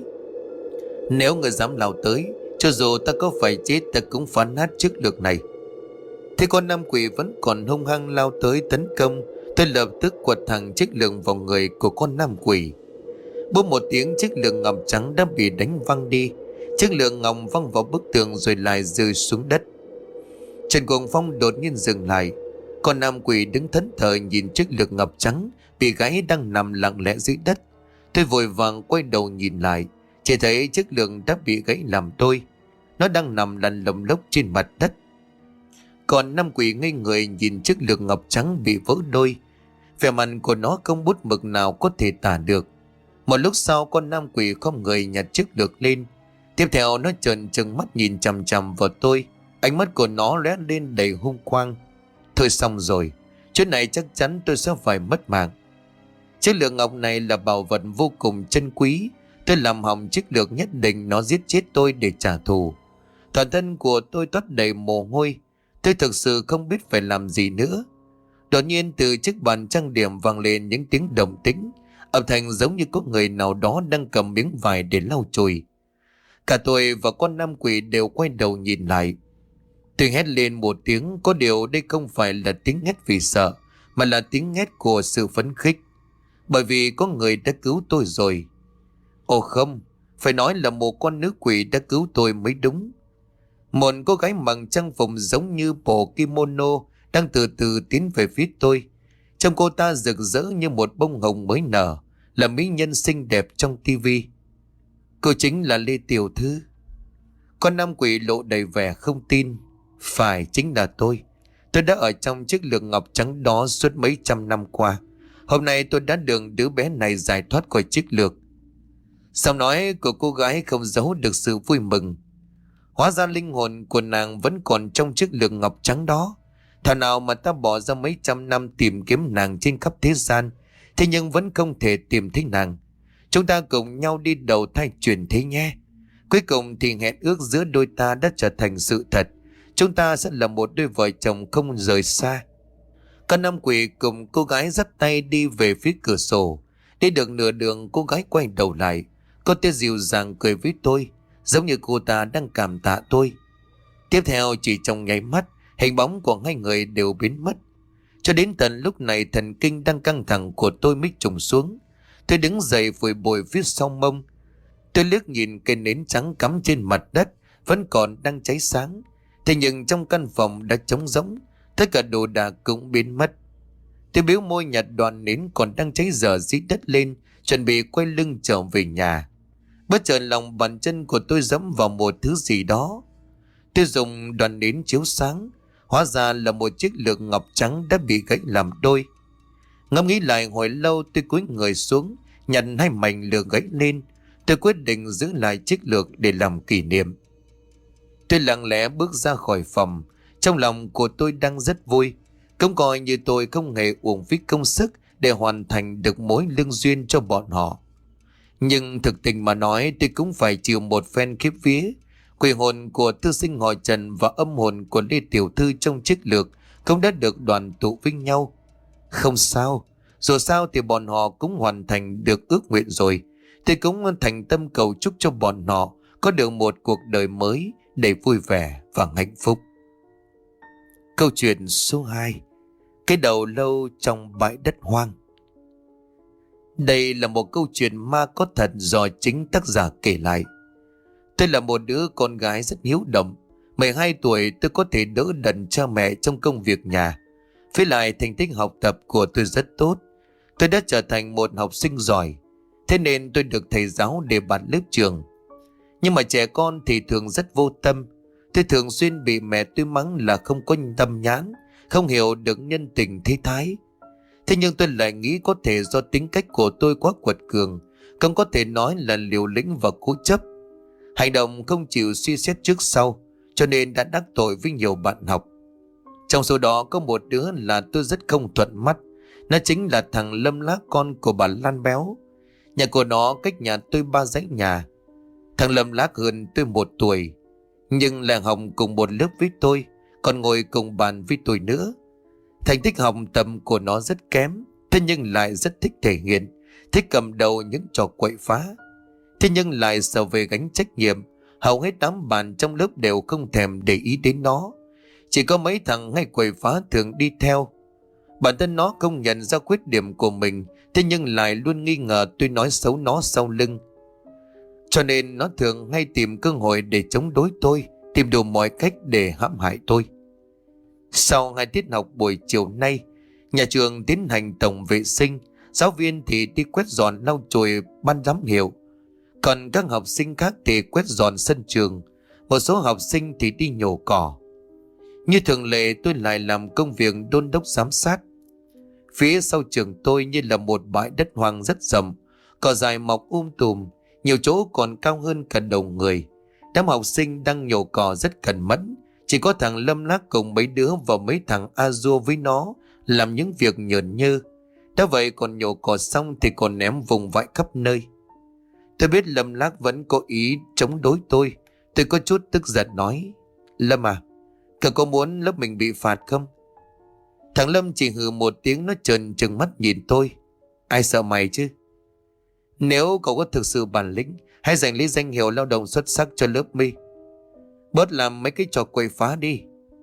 nếu người dám lao tới, cho dù ta có phải chết ta cũng phá nát chiếc lược này. Thế con nam quỷ vẫn còn hung hăng lao tới tấn công. Tôi lập tức quật thẳng chiếc lược vào người của con nam quỷ. Bốp một tiếng, chiếc lược ngọc trắng đã bị đánh văng đi. Chiếc lược ngọc văng vào bức tường rồi lại rơi xuống đất. Trần Cuồng Phong đột nhiên dừng lại. Con nam quỷ đứng thẫn thờ nhìn chiếc lược ngọc trắng bị gãy đang nằm lặng lẽ dưới đất. Tôi vội vàng quay đầu nhìn lại, chỉ thấy chiếc lược đã bị gãy làm đôi. Nó đang nằm lăn lồng lốc trên mặt đất. Còn nam quỷ ngây người nhìn chiếc lược ngọc trắng bị vỡ đôi. Vẻ mặt của nó không bút mực nào có thể tả được. Một lúc sau, con nam quỷ không người nhặt chiếc lược lên. Tiếp theo nó trợn trừng mắt nhìn chằm chằm vào tôi. Ánh mắt của nó lóe lên đầy hung quang. Thôi xong rồi, chuyện này chắc chắn tôi sẽ phải mất mạng. Chiếc lược ngọc này là bảo vật vô cùng chân quý. Tôi làm hỏng chiếc lược nhất định nó giết chết tôi để trả thù. Toàn thân của tôi toát đầy mồ hôi. Tôi thực sự không biết phải làm gì nữa. Đột nhiên từ chiếc bàn trang điểm vang lên những tiếng động tĩnh, âm thanh giống như có người nào đó đang cầm miếng vải để lau chùi. Cả tôi và con nam quỷ đều quay đầu nhìn lại. Tôi hét lên một tiếng, có điều đây không phải là tiếng hét vì sợ, mà là tiếng hét của sự phấn khích. Bởi vì có người đã cứu tôi rồi. Ồ không, phải nói là một con nữ quỷ đã cứu tôi mới đúng. Một cô gái mặc trang phục giống như bộ kimono đang từ từ tiến về phía tôi. Trông cô ta rực rỡ như một bông hồng mới nở, là mỹ nhân xinh đẹp trong tivi. Cô chính là Lê Tiểu Thư. Con nam quỷ lộ đầy vẻ không tin. Phải, chính là tôi. Tôi đã ở trong chiếc lược ngọc trắng đó suốt mấy trăm năm qua. Hôm nay tôi đã được đứa bé này giải thoát khỏi chiếc lược. Giọng nói của cô gái không giấu được sự vui mừng. Hóa ra linh hồn của nàng vẫn còn trong chiếc lược ngọc trắng đó. Thảo nào mà ta bỏ ra mấy trăm năm tìm kiếm nàng trên khắp thế gian, thế nhưng vẫn không thể tìm thấy nàng. Chúng ta cùng nhau đi đầu thai chuyển thế nhé. Cuối cùng thì hẹn ước giữa đôi ta đã trở thành sự thật. Chúng ta sẽ là một đôi vợ chồng không rời xa. Con nam quỷ cùng cô gái dắt tay đi về phía cửa sổ. Đi được nửa đường, cô gái quay đầu lại. Cô ta dịu dàng cười với tôi, giống như cô ta đang cảm tạ tôi. Tiếp theo chỉ trong nháy mắt, hình bóng của hai người đều biến mất. Cho đến tận lúc này, thần kinh đang căng thẳng của tôi mới trùng xuống. Tôi đứng dậy vùi bồi phía sau mông. Tôi liếc nhìn cây nến trắng cắm trên mặt đất vẫn còn đang cháy sáng. Thế nhưng trong căn phòng đã trống rỗng, tất cả đồ đạc cũng biến mất. Tôi biếu môi nhặt đoạn nến còn đang cháy dở dưới đất lên, chuẩn bị quay lưng trở về nhà. Bất chợt lòng bàn chân của tôi giẫm vào một thứ gì đó. Tôi dùng đoạn nến chiếu sáng, hóa ra là một chiếc lược ngọc trắng đã bị gãy làm đôi. Ngẫm nghĩ lại hồi lâu, tôi cúi người xuống nhặt hai mảnh lược gãy lên. Tôi quyết định giữ lại chiếc lược để làm kỷ niệm. Tôi lặng lẽ bước ra khỏi phòng. Trong lòng của tôi đang rất vui. Cũng coi như tôi không hề uổng phí công sức để hoàn thành được mối lương duyên cho bọn họ. Nhưng thực tình mà nói, tôi cũng phải chịu một phen khiếp vía. Quỷ hồn của thư sinh họ Trần và âm hồn của Lê Tiểu Thư trong chiếc lược cũng đã được đoàn tụ với nhau. Không sao, dù sao thì bọn họ cũng hoàn thành được ước nguyện rồi. Tôi cũng thành tâm cầu chúc cho bọn họ có được một cuộc đời mới đầy vui vẻ và hạnh phúc. Câu chuyện số hai. Cái đầu lâu trong bãi đất hoang. Đây là một câu chuyện ma có thật do chính tác giả kể lại. Tôi là một đứa con gái rất hiếu động. mười hai tuổi tôi có thể đỡ đần cha mẹ trong công việc nhà. Với lại thành tích học tập của tôi rất tốt. Tôi đã trở thành một học sinh giỏi. Thế nên tôi được thầy giáo đề bạt lớp trường. Nhưng mà trẻ con thì thường rất vô tâm. Tôi thường xuyên bị mẹ tôi mắng là không có tâm nhãn, không hiểu được nhân tình thế thái. Thế nhưng tôi lại nghĩ có thể do tính cách của tôi quá quật cường, không có thể nói là liều lĩnh và cố chấp. Hành động không chịu suy xét trước sau, cho nên đã đắc tội với nhiều bạn học. Trong số đó có một đứa là tôi rất không thuận mắt. Nó chính là thằng Lâm Lác, con của bà Lan Béo. Nhà của nó cách nhà tôi ba dãy nhà. Thằng Lâm Lác hơn tôi một tuổi, nhưng là học cùng một lớp với tôi, còn ngồi cùng bàn với tôi nữa. Thành tích học tập của nó rất kém, thế nhưng lại rất thích thể hiện, thích cầm đầu những trò quậy phá. Thế nhưng lại sợ về gánh trách nhiệm, hầu hết đám bạn trong lớp đều không thèm để ý đến nó. Chỉ có mấy thằng hay quậy phá thường đi theo. Bản thân nó không nhận ra khuyết điểm của mình, thế nhưng lại luôn nghi ngờ tôi nói xấu nó sau lưng. Cho nên nó thường hay tìm cơ hội để chống đối tôi, tìm đủ mọi cách để hãm hại tôi. Sau hai tiết học buổi chiều nay, nhà trường tiến hành tổng vệ sinh. Giáo viên thì đi quét dọn lau chùi ban giám hiệu, còn các học sinh khác thì quét dọn sân trường. Một số học sinh thì đi nhổ cỏ. Như thường lệ, tôi lại làm công việc đôn đốc giám sát. Phía sau trường tôi như là một bãi đất hoang rất rộng, cỏ dài mọc um tùm, nhiều chỗ còn cao hơn cả đầu người. Đám học sinh đang nhổ cỏ rất cẩn mẫn. Chỉ có thằng Lâm Lác cùng mấy đứa và mấy thằng a dua với nó làm những việc nhởn nhơ. Đã vậy còn nhổ cỏ xong thì còn ném vùng vãi khắp nơi. Tôi biết Lâm Lác vẫn có ý chống đối tôi. Tôi có chút tức giận nói: Lâm à, cậu có muốn lớp mình bị phạt không? Thằng Lâm chỉ hừ một tiếng, nó trợn trừng mắt nhìn tôi: Ai sợ mày chứ? Nếu cậu có thực sự bản lĩnh, hãy giành lấy danh hiệu lao động xuất sắc cho lớp mi. Bớt làm mấy cái trò quậy phá đi.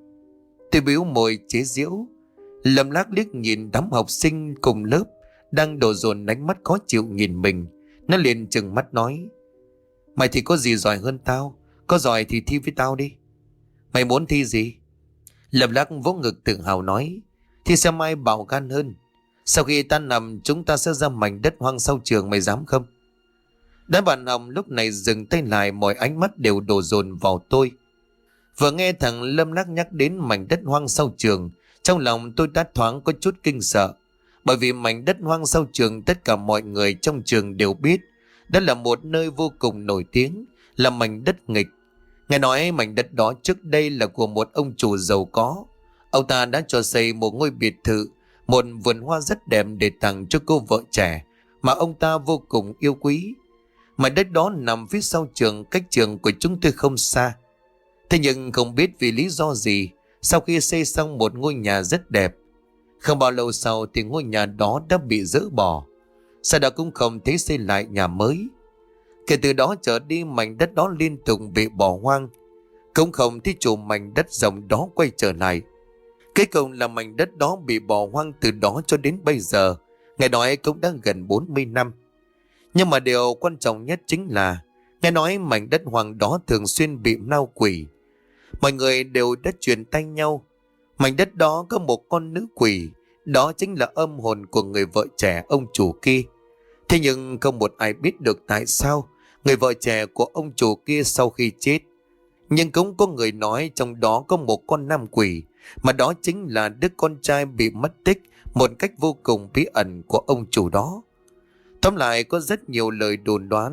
Tôi bĩu môi chế giễu. Lâm Lác liếc nhìn đám học sinh cùng lớp đang đổ dồn ánh mắt khó chịu nhìn mình. Nó liền trừng mắt nói: Mày thì có gì giỏi hơn tao? Có giỏi thì thi với tao đi. Mày muốn thi gì? Lâm Lác vỗ ngực tự hào nói: Thi xem ai bạo gan hơn. Sau khi tan nằm chúng ta sẽ ra mảnh đất hoang sau trường, mày dám không? Đám bạn học lúc này dừng tay lại, mọi ánh mắt đều đổ dồn vào tôi. Vừa nghe thằng Lâm Lác nhắc đến mảnh đất hoang sau trường, trong lòng tôi đã thoáng có chút kinh sợ. Bởi vì mảnh đất hoang sau trường tất cả mọi người trong trường đều biết, đó là một nơi vô cùng nổi tiếng, là mảnh đất nghịch. Nghe nói mảnh đất đó trước đây là của một ông chủ giàu có. Ông ta đã cho xây một ngôi biệt thự, một vườn hoa rất đẹp để tặng cho cô vợ trẻ mà ông ta vô cùng yêu quý. Mảnh đất đó nằm phía sau trường, cách trường của chúng tôi không xa. Thế nhưng không biết vì lý do gì, sau khi xây xong một ngôi nhà rất đẹp, không bao lâu sau thì ngôi nhà đó đã bị dỡ bỏ. Sau đó cũng không thấy xây lại nhà mới. Kể từ đó trở đi, mảnh đất đó liên tục bị bỏ hoang, cũng không thấy chủ mảnh đất rộng đó quay trở lại. Cuối cùng là mảnh đất đó bị bỏ hoang từ đó cho đến bây giờ, ngày nói cũng đã gần bốn mươi năm. Nhưng mà điều quan trọng nhất chính là, nghe nói mảnh đất hoang đó thường xuyên bị lao quỷ. Mọi người đều đã truyền tay nhau. Mảnh đất đó có một con nữ quỷ, đó chính là âm hồn của người vợ trẻ ông chủ kia. Thế nhưng không một ai biết được tại sao người vợ trẻ của ông chủ kia sau khi chết. Nhưng cũng có người nói trong đó có một con nam quỷ, mà đó chính là đứa con trai bị mất tích một cách vô cùng bí ẩn của ông chủ đó. Tóm lại có rất nhiều lời đồn đoán.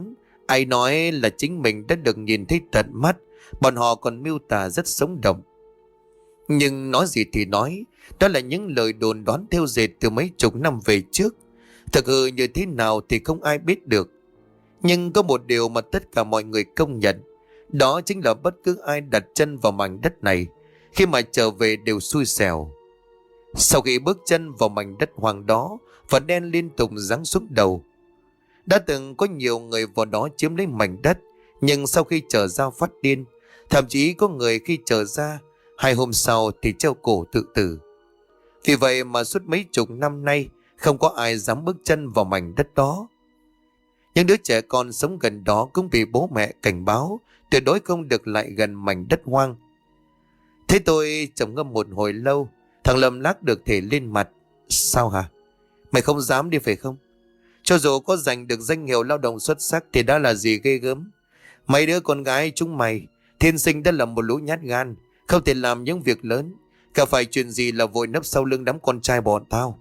Ai nói là chính mình đã được nhìn thấy tận mắt, bọn họ còn miêu tả rất sống động. Nhưng nói gì thì nói, đó là những lời đồn đoán theo dệt từ mấy chục năm về trước. Thực hư như thế nào thì không ai biết được. Nhưng có một điều mà tất cả mọi người công nhận, đó chính là bất cứ ai đặt chân vào mảnh đất này, khi mà trở về đều xui xẻo. Sau khi bước chân vào mảnh đất hoang đó, và đen liên tục giáng xuống đầu. Đã từng có nhiều người vào đó chiếm lấy mảnh đất, nhưng sau khi trở ra phát điên. Thậm chí có người khi trở ra, hai hôm sau thì treo cổ tự tử. Vì vậy mà suốt mấy chục năm nay, không có ai dám bước chân vào mảnh đất đó. Những đứa trẻ con sống gần đó cũng bị bố mẹ cảnh báo tuyệt đối không được lại gần mảnh đất hoang. Thế tôi trầm ngâm một hồi lâu, thằng Lâm lắc được thể lên mặt. Sao hả? Mày không dám đi phải không? Cho dù có giành được danh hiệu lao động xuất sắc thì đã là gì ghê gớm. Mấy đứa con gái chúng mày thiên sinh đã là một lũ nhát gan, không thể làm những việc lớn, cả phải chuyện gì là vội nấp sau lưng đám con trai bọn tao.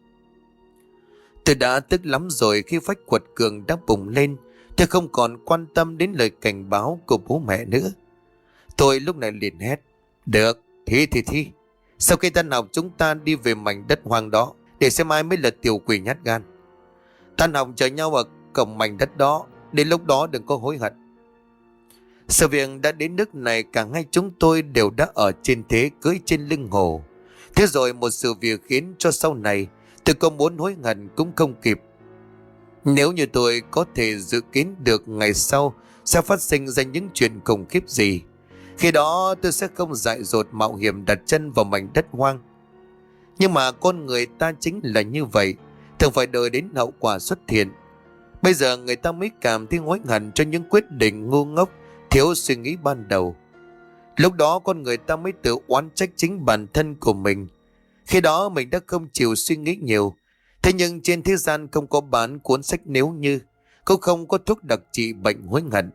Tôi đã tức lắm rồi khi phách quật cường đã bùng lên. Tôi không còn quan tâm đến lời cảnh báo của bố mẹ nữa. Tôi lúc này liền hét. Được, thi thì thi. Sau khi tan học chúng ta đi về mảnh đất hoang đó, để xem ai mới là tiểu quỷ nhát gan. Tan học chờ nhau ở cổng mảnh đất đó, đến lúc đó đừng có hối hận. Sự việc đã đến nước này, cả hai chúng tôi đều đã ở trên thế cưỡi trên lưng hổ. Thế rồi một sự việc khiến cho sau này tôi có muốn hối hận cũng không kịp. Nếu như tôi có thể dự kiến được ngày sau sẽ phát sinh ra những chuyện khủng khiếp gì, khi đó tôi sẽ không dại dột mạo hiểm đặt chân vào mảnh đất hoang. Nhưng mà con người ta chính là như vậy, thường phải đợi đến hậu quả xuất hiện. Bây giờ người ta mới cảm thấy hối hận cho những quyết định ngu ngốc, thiếu suy nghĩ ban đầu. Lúc đó con người ta mới tự oán trách chính bản thân của mình. Khi đó mình đã không chịu suy nghĩ nhiều. Thế nhưng trên thế gian không có bán cuốn sách nếu như, cũng không có thuốc đặc trị bệnh hối hận.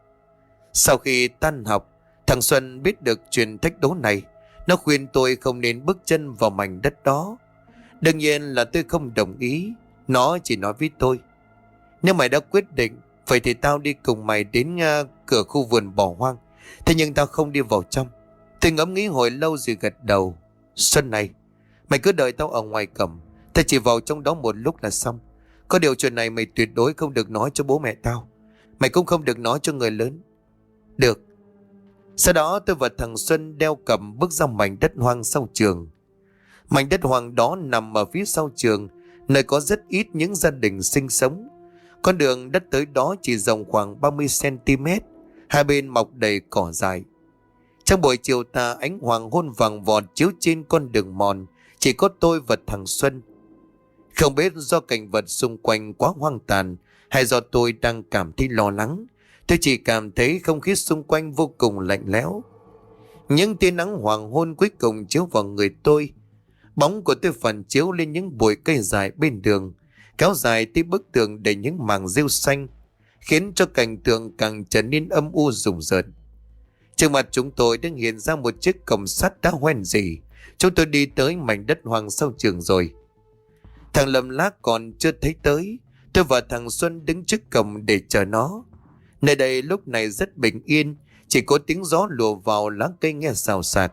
Sau khi tan học, thằng Xuân biết được chuyện thách đố này. Nó khuyên tôi không nên bước chân vào mảnh đất đó. Đương nhiên là tôi không đồng ý. Nó chỉ nói với tôi, nếu mày đã quyết định, vậy thì tao đi cùng mày đến uh, cửa khu vườn bỏ hoang. Thế nhưng tao không đi vào trong. Tôi ngẫm nghĩ hồi lâu rồi gật đầu. Xuân này, mày cứ đợi tao ở ngoài cổng, tao chỉ vào trong đó một lúc là xong. Có điều chuyện này mày tuyệt đối không được nói cho bố mẹ tao. Mày cũng không được nói cho người lớn. Được. Sau đó tôi và thằng Xuân đeo cầm bước ra mảnh đất hoang sau trường. Mảnh đất hoang đó nằm ở phía sau trường, nơi có rất ít những gia đình sinh sống. Con đường đất tới đó chỉ rộng khoảng ba mươi xăng-ti-mét, hai bên mọc đầy cỏ dại. Trong buổi chiều tà, ánh hoàng hôn vàng vọt chiếu trên con đường mòn, chỉ có tôi và thằng Xuân. Không biết do cảnh vật xung quanh quá hoang tàn, hay do tôi đang cảm thấy lo lắng, tôi chỉ cảm thấy không khí xung quanh vô cùng lạnh lẽo. Những tia nắng hoàng hôn cuối cùng chiếu vào người tôi. Bóng của tôi phản chiếu lên những bụi cây dài bên đường, kéo dài tới bức tường đầy những mảng rêu xanh, khiến cho cảnh tượng càng trở nên âm u rùng rợn. Trước mặt chúng tôi đang hiện ra một chiếc cổng sắt đã hoen rỉ. Chúng tôi đi tới mảnh đất hoang sau trường rồi. Thằng Lâm Lác còn chưa thấy tới. Tôi và thằng Xuân đứng trước cổng để chờ nó. Nơi đây lúc này rất bình yên, chỉ có tiếng gió lùa vào lá cây nghe xào xạc.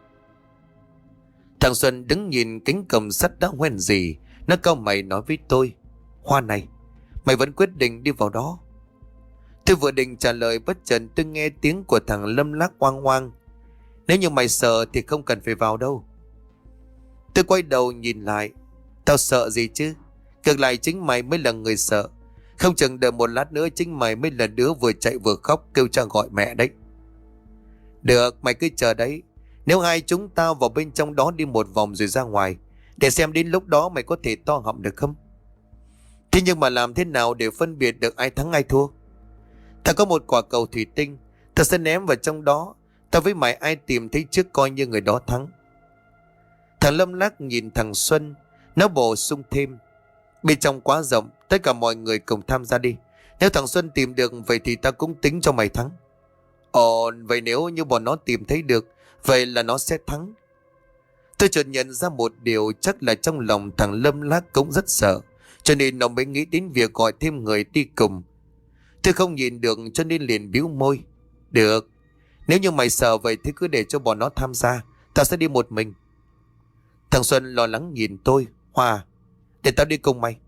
Thằng Xuân đứng nhìn cánh cổng sắt đã hoen rỉ. Nó cau mày nói với tôi, Hoa này, mày vẫn quyết định đi vào đó? Tôi vừa định trả lời, bất chợt tôi nghe tiếng của thằng Lâm Lác oang oang. Nếu như mày sợ thì không cần phải vào đâu. Tôi quay đầu nhìn lại. Tao sợ gì chứ? Ngược lại chính mày mới là người sợ. Không chừng đợi một lát nữa chính mày mới là đứa vừa chạy vừa khóc kêu cha gọi mẹ đấy. Được, mày cứ chờ đấy. Nếu hai chúng tao vào bên trong đó đi một vòng rồi ra ngoài, để xem đến lúc đó mày có thể to họng được không? Thế nhưng mà làm thế nào để phân biệt được ai thắng ai thua? Tao có một quả cầu thủy tinh, tao sẽ ném vào trong đó. Tao với mày ai tìm thấy trước coi như người đó thắng. Thằng Lâm Lác nhìn thằng Xuân, nó bổ sung thêm, bên trong quá rộng, tất cả mọi người cùng tham gia đi. Nếu thằng Xuân tìm được, vậy thì tao cũng tính cho mày thắng. Ồ, vậy nếu như bọn nó tìm thấy được, vậy là nó sẽ thắng. Tôi chợt nhận ra một điều, chắc là trong lòng thằng Lâm Lác cũng rất sợ, cho nên nó mới nghĩ đến việc gọi thêm người đi cùng. Tôi không nhìn được cho nên liền bĩu môi. Được, nếu như mày sợ vậy thì cứ để cho bọn nó tham gia, tao sẽ đi một mình. Thằng Xuân lo lắng nhìn tôi. Hòa, để tao đi cùng mày.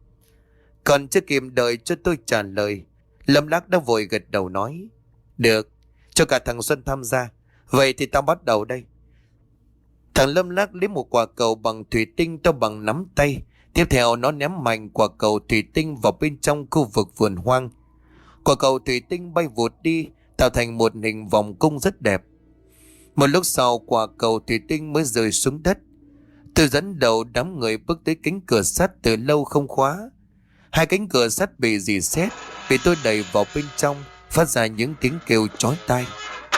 Còn chưa kịp đợi cho tôi trả lời, Lâm Lắc đã vội gật đầu nói. Được, cho cả thằng Xuân tham gia. Vậy thì tao bắt đầu đây. Thằng Lâm Lắc lấy một quả cầu bằng thủy tinh to bằng nắm tay. Tiếp theo nó ném mạnh quả cầu thủy tinh vào bên trong khu vực vườn hoang. Quả cầu thủy tinh bay vụt đi, tạo thành một hình vòng cung rất đẹp. Một lúc sau quả cầu thủy tinh mới rơi xuống đất. Tôi dẫn đầu đám người bước tới cánh cửa sắt từ lâu không khóa. Hai cánh cửa sắt bị rỉ sét, bị tôi đẩy vào bên trong, phát ra những tiếng kêu chói tai.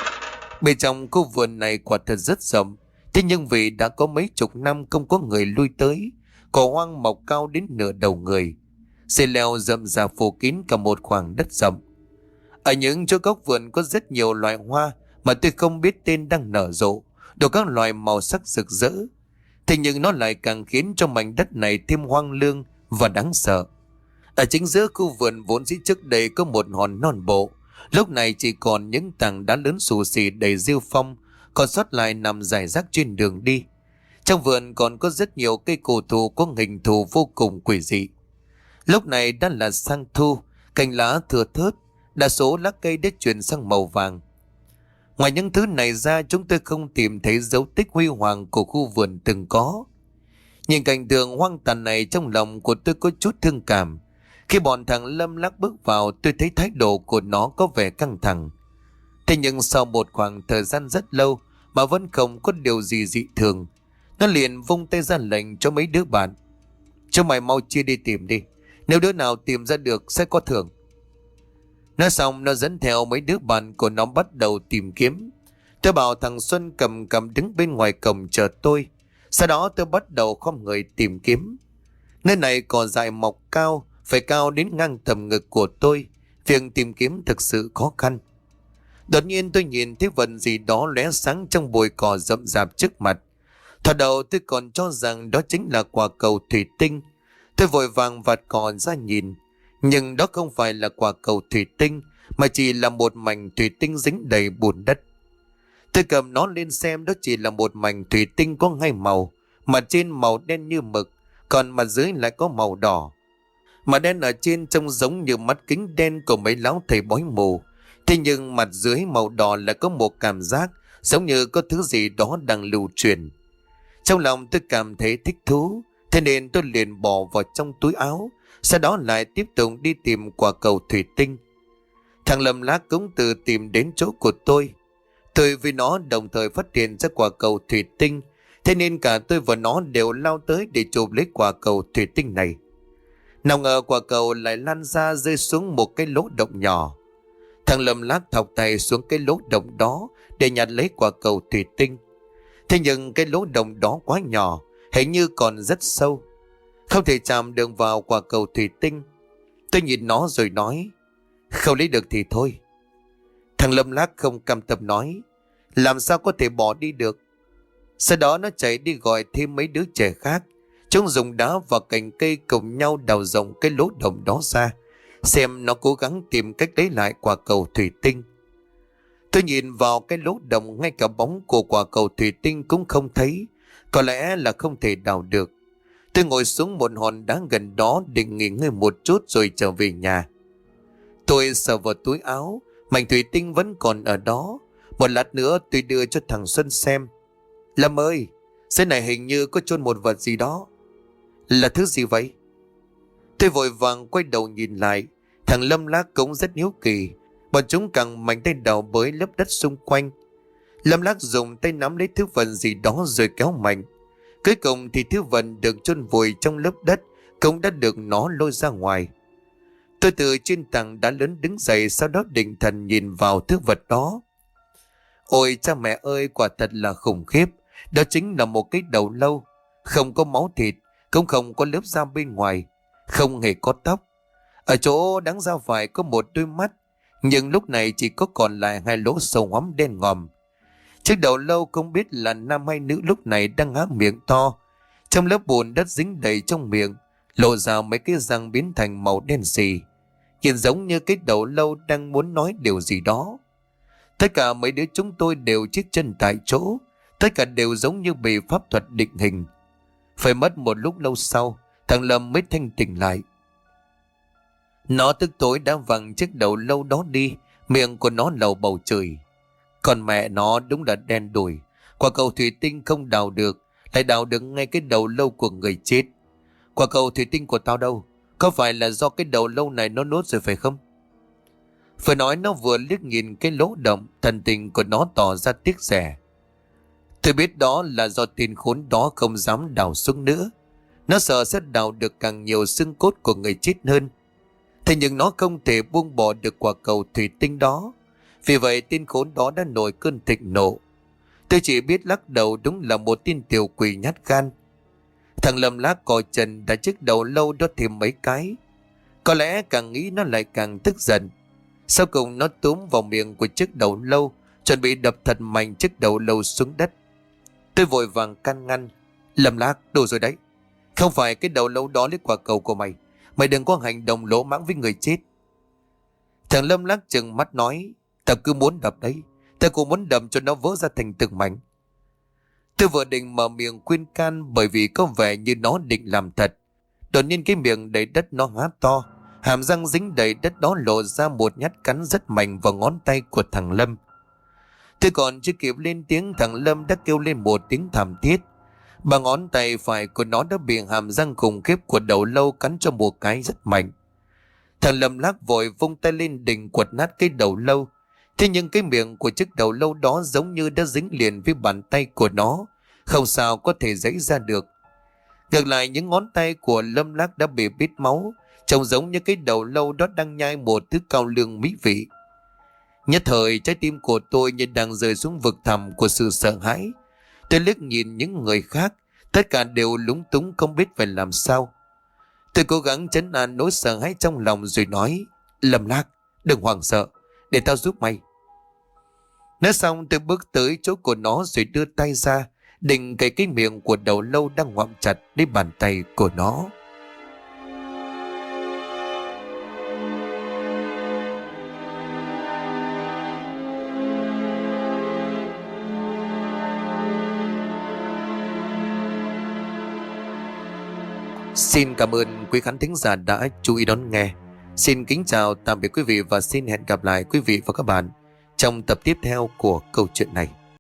Bên trong khu vườn này quả thật rất rộng, thế nhưng vì đã có mấy chục năm không có người lui tới, cỏ hoang mọc cao đến nửa đầu người, dây leo rậm rạp phủ kín cả một khoảng đất rộng. Ở những chỗ góc vườn có rất nhiều loài hoa mà tôi không biết tên đang nở rộ, đủ các loài màu sắc rực rỡ. Thế nhưng nó lại càng khiến cho mảnh đất này thêm hoang lương và đáng sợ. Ở chính giữa khu vườn vốn dĩ trước đây có một hòn non bộ, lúc này chỉ còn những tảng đá lớn xù xì đầy rêu phong, còn sót lại nằm rải rác trên đường đi. Trong vườn còn có rất nhiều cây cổ thụ có hình thù vô cùng quỷ dị. Lúc này đã là sang thu, cành lá thưa thớt, đa số lá cây đã chuyển sang màu vàng. Ngoài những thứ này ra, chúng tôi không tìm thấy dấu tích huy hoàng của khu vườn từng có. Nhìn cảnh tượng hoang tàn này, trong lòng của tôi có chút thương cảm. Khi bọn thằng Lâm Lắc bước vào, tôi thấy thái độ của nó có vẻ căng thẳng. Thế nhưng sau một khoảng thời gian rất lâu mà vẫn không có điều gì dị thường, nó liền vung tay ra lệnh cho mấy đứa bạn. Cho mày mau chia đi tìm đi, nếu đứa nào tìm ra được sẽ có thưởng. Nói xong nó dẫn theo mấy đứa bạn của nó bắt đầu tìm kiếm. Tôi bảo thằng Xuân cầm cầm đứng bên ngoài cổng chờ tôi. Sau đó tôi bắt đầu khom người tìm kiếm. Nơi này cỏ dại mọc cao, phải cao đến ngang tầm ngực của tôi. Việc tìm kiếm thực sự khó khăn. Đột nhiên tôi nhìn thấy vật gì đó lóe sáng trong bụi cỏ rậm rạp trước mặt. Thoạt đầu tôi còn cho rằng đó chính là quả cầu thủy tinh. Tôi vội vàng vạt cỏ ra nhìn. Nhưng đó không phải là quả cầu thủy tinh, mà chỉ là một mảnh thủy tinh dính đầy bùn đất. Tôi cầm nó lên xem, đó chỉ là một mảnh thủy tinh có hai màu. Mặt trên màu đen như mực, còn mặt dưới lại có màu đỏ. Mặt đen ở trên trông giống như mắt kính đen của mấy lão thầy bói mù. Thế nhưng mặt dưới màu đỏ lại có một cảm giác giống như có thứ gì đó đang lưu truyền. Trong lòng tôi cảm thấy thích thú, thế nên tôi liền bỏ vào trong túi áo. Sau đó lại tiếp tục đi tìm quả cầu thủy tinh. Thằng Lâm Lắc cũng từ tìm đến chỗ của tôi. Tôi với nó đồng thời phát hiện ra quả cầu thủy tinh, thế nên cả tôi và nó đều lao tới để chụp lấy quả cầu thủy tinh này. Nào ngờ quả cầu lại lan ra rơi xuống một cái lỗ động nhỏ. Thằng Lâm Lắc thọc tay xuống cái lỗ động đó để nhặt lấy quả cầu thủy tinh. Thế nhưng cái lỗ động đó quá nhỏ, hình như còn rất sâu, không thể chạm được vào quả cầu thủy tinh. Tôi nhìn nó rồi nói, không lấy được thì thôi. Thằng Lâm Lắc không cam tâm nói, làm sao có thể bỏ đi được. Sau đó nó chạy đi gọi thêm mấy đứa trẻ khác. Chúng dùng đá và cành cây cùng nhau đào rộng cái lỗ động đó ra, xem nó cố gắng tìm cách lấy lại quả cầu thủy tinh. Tôi nhìn vào cái lỗ động, ngay cả bóng của quả cầu thủy tinh cũng không thấy. Có lẽ là không thể đào được. Tôi ngồi xuống một hòn đá gần đó định nghỉ ngơi một chút rồi trở về nhà. Tôi sờ vào túi áo, mảnh thủy tinh vẫn còn ở đó. Một lát nữa tôi đưa cho thằng Xuân xem. Lâm ơi, dưới này hình như có chôn một vật gì đó. Là thứ gì vậy? Tôi vội vàng quay đầu nhìn lại. Thằng Lâm Lắc cũng rất hiếu kỳ. Bọn chúng càng mạnh tay đào bới lớp đất xung quanh. Lâm Lắc dùng tay nắm lấy thứ vật gì đó rồi kéo mạnh. Cuối cùng thì thứ vật được chôn vùi trong lớp đất cũng đã được nó lôi ra ngoài. Tôi từ trên tảng đá lớn đứng dậy, sau đó định thần nhìn vào thứ vật đó. Ôi cha mẹ ơi, quả thật là khủng khiếp. Đó chính là một cái đầu lâu, không có máu thịt, cũng không có lớp da bên ngoài, không hề có tóc. Ở chỗ đáng ra phải có một đôi mắt, nhưng lúc này chỉ có còn lại hai lỗ sâu hoắm đen ngòm. Chiếc đầu lâu không biết là nam hay nữ lúc này đang há miệng to. Trong lớp bùn đất dính đầy trong miệng, lộ ra mấy cái răng biến thành màu đen xì. nhìn giống như cái đầu lâu đang muốn nói điều gì đó. Tất cả mấy đứa chúng tôi đều chết chân tại chỗ, tất cả đều giống như bị pháp thuật định hình. Phải mất một lúc lâu sau, thằng Lâm mới thanh tỉnh lại. Nó tức tối đã văng chiếc đầu lâu đó đi, miệng của nó lầu bầu chửi. Còn mẹ nó đúng là đen đủi, quả cầu thủy tinh không đào được, lại đào được ngay cái đầu lâu của người chết. Quả cầu thủy tinh của tao đâu? Có phải là do cái đầu lâu này nó nuốt rồi phải không? Vừa nói nó vừa liếc nhìn cái lỗ động, thần tình của nó tỏ ra tiếc rẻ. Tôi biết đó là do tên khốn đó không dám đào xuống nữa. Nó sợ sẽ đào được càng nhiều xương cốt của người chết hơn. Thế nhưng nó không thể buông bỏ được quả cầu thủy tinh đó. Vì vậy tên khốn đó đã nổi cơn thịnh nộ. Tôi chỉ biết lắc đầu, đúng là một tên tiểu quỷ nhát gan. Thằng Lâm Lác cò trần đã chiếc đầu lâu đó thêm mấy cái. Có lẽ càng nghĩ nó lại càng tức giận. Sau cùng nó túm vào miệng của chiếc đầu lâu, chuẩn bị đập thật mạnh chiếc đầu lâu xuống đất. Tôi vội vàng can ngăn. Lâm Lác, đủ rồi đấy. Không phải cái đầu lâu đó lấy quả cầu của mày. Mày đừng có hành động lỗ mãng với người chết. Thằng Lâm Lác trừng mắt nói, tao cứ muốn đập đấy, tao cũng muốn đập cho nó vỡ ra thành từng mảnh. Tôi vừa định mở miệng khuyên can, bởi vì có vẻ như nó định làm thật. Đột nhiên cái miệng đầy đất nó há to, hàm răng dính đầy đất đó lộ ra một nhát cắn rất mạnh vào ngón tay của thằng Lâm. Tôi còn chưa kịp lên tiếng, thằng Lâm đã kêu lên một tiếng thảm thiết. Ba ngón tay phải của nó đã bị hàm răng khủng khiếp của đầu lâu cắn cho một cái rất mạnh. Thằng Lâm Lác vội vung tay lên định quật nát cái đầu lâu. Thế nhưng cái miệng của chiếc đầu lâu đó giống như đã dính liền với bàn tay của nó, không sao có thể giãy ra được. Ngược lại, những ngón tay của Lâm Lác đã bị bít máu, trông giống như cái đầu lâu đó đang nhai một thứ cao lương mỹ vị. Nhất thời trái tim của tôi như đang rơi xuống vực thẳm của sự sợ hãi. Tôi liếc nhìn những người khác, tất cả đều lúng túng không biết phải làm sao. Tôi cố gắng trấn an nỗi sợ hãi trong lòng rồi nói, Lâm Lác, đừng hoảng sợ, để tao giúp mày. Nói xong tôi bước tới chỗ của nó rồi đưa tay ra, định cậy cái miệng của đầu lâu đang ngoạm chặt lấy bàn tay của nó. Xin cảm ơn quý khán thính giả đã chú ý đón nghe. Xin kính chào tạm biệt quý vị và xin hẹn gặp lại quý vị và các bạn trong tập tiếp theo của câu chuyện này.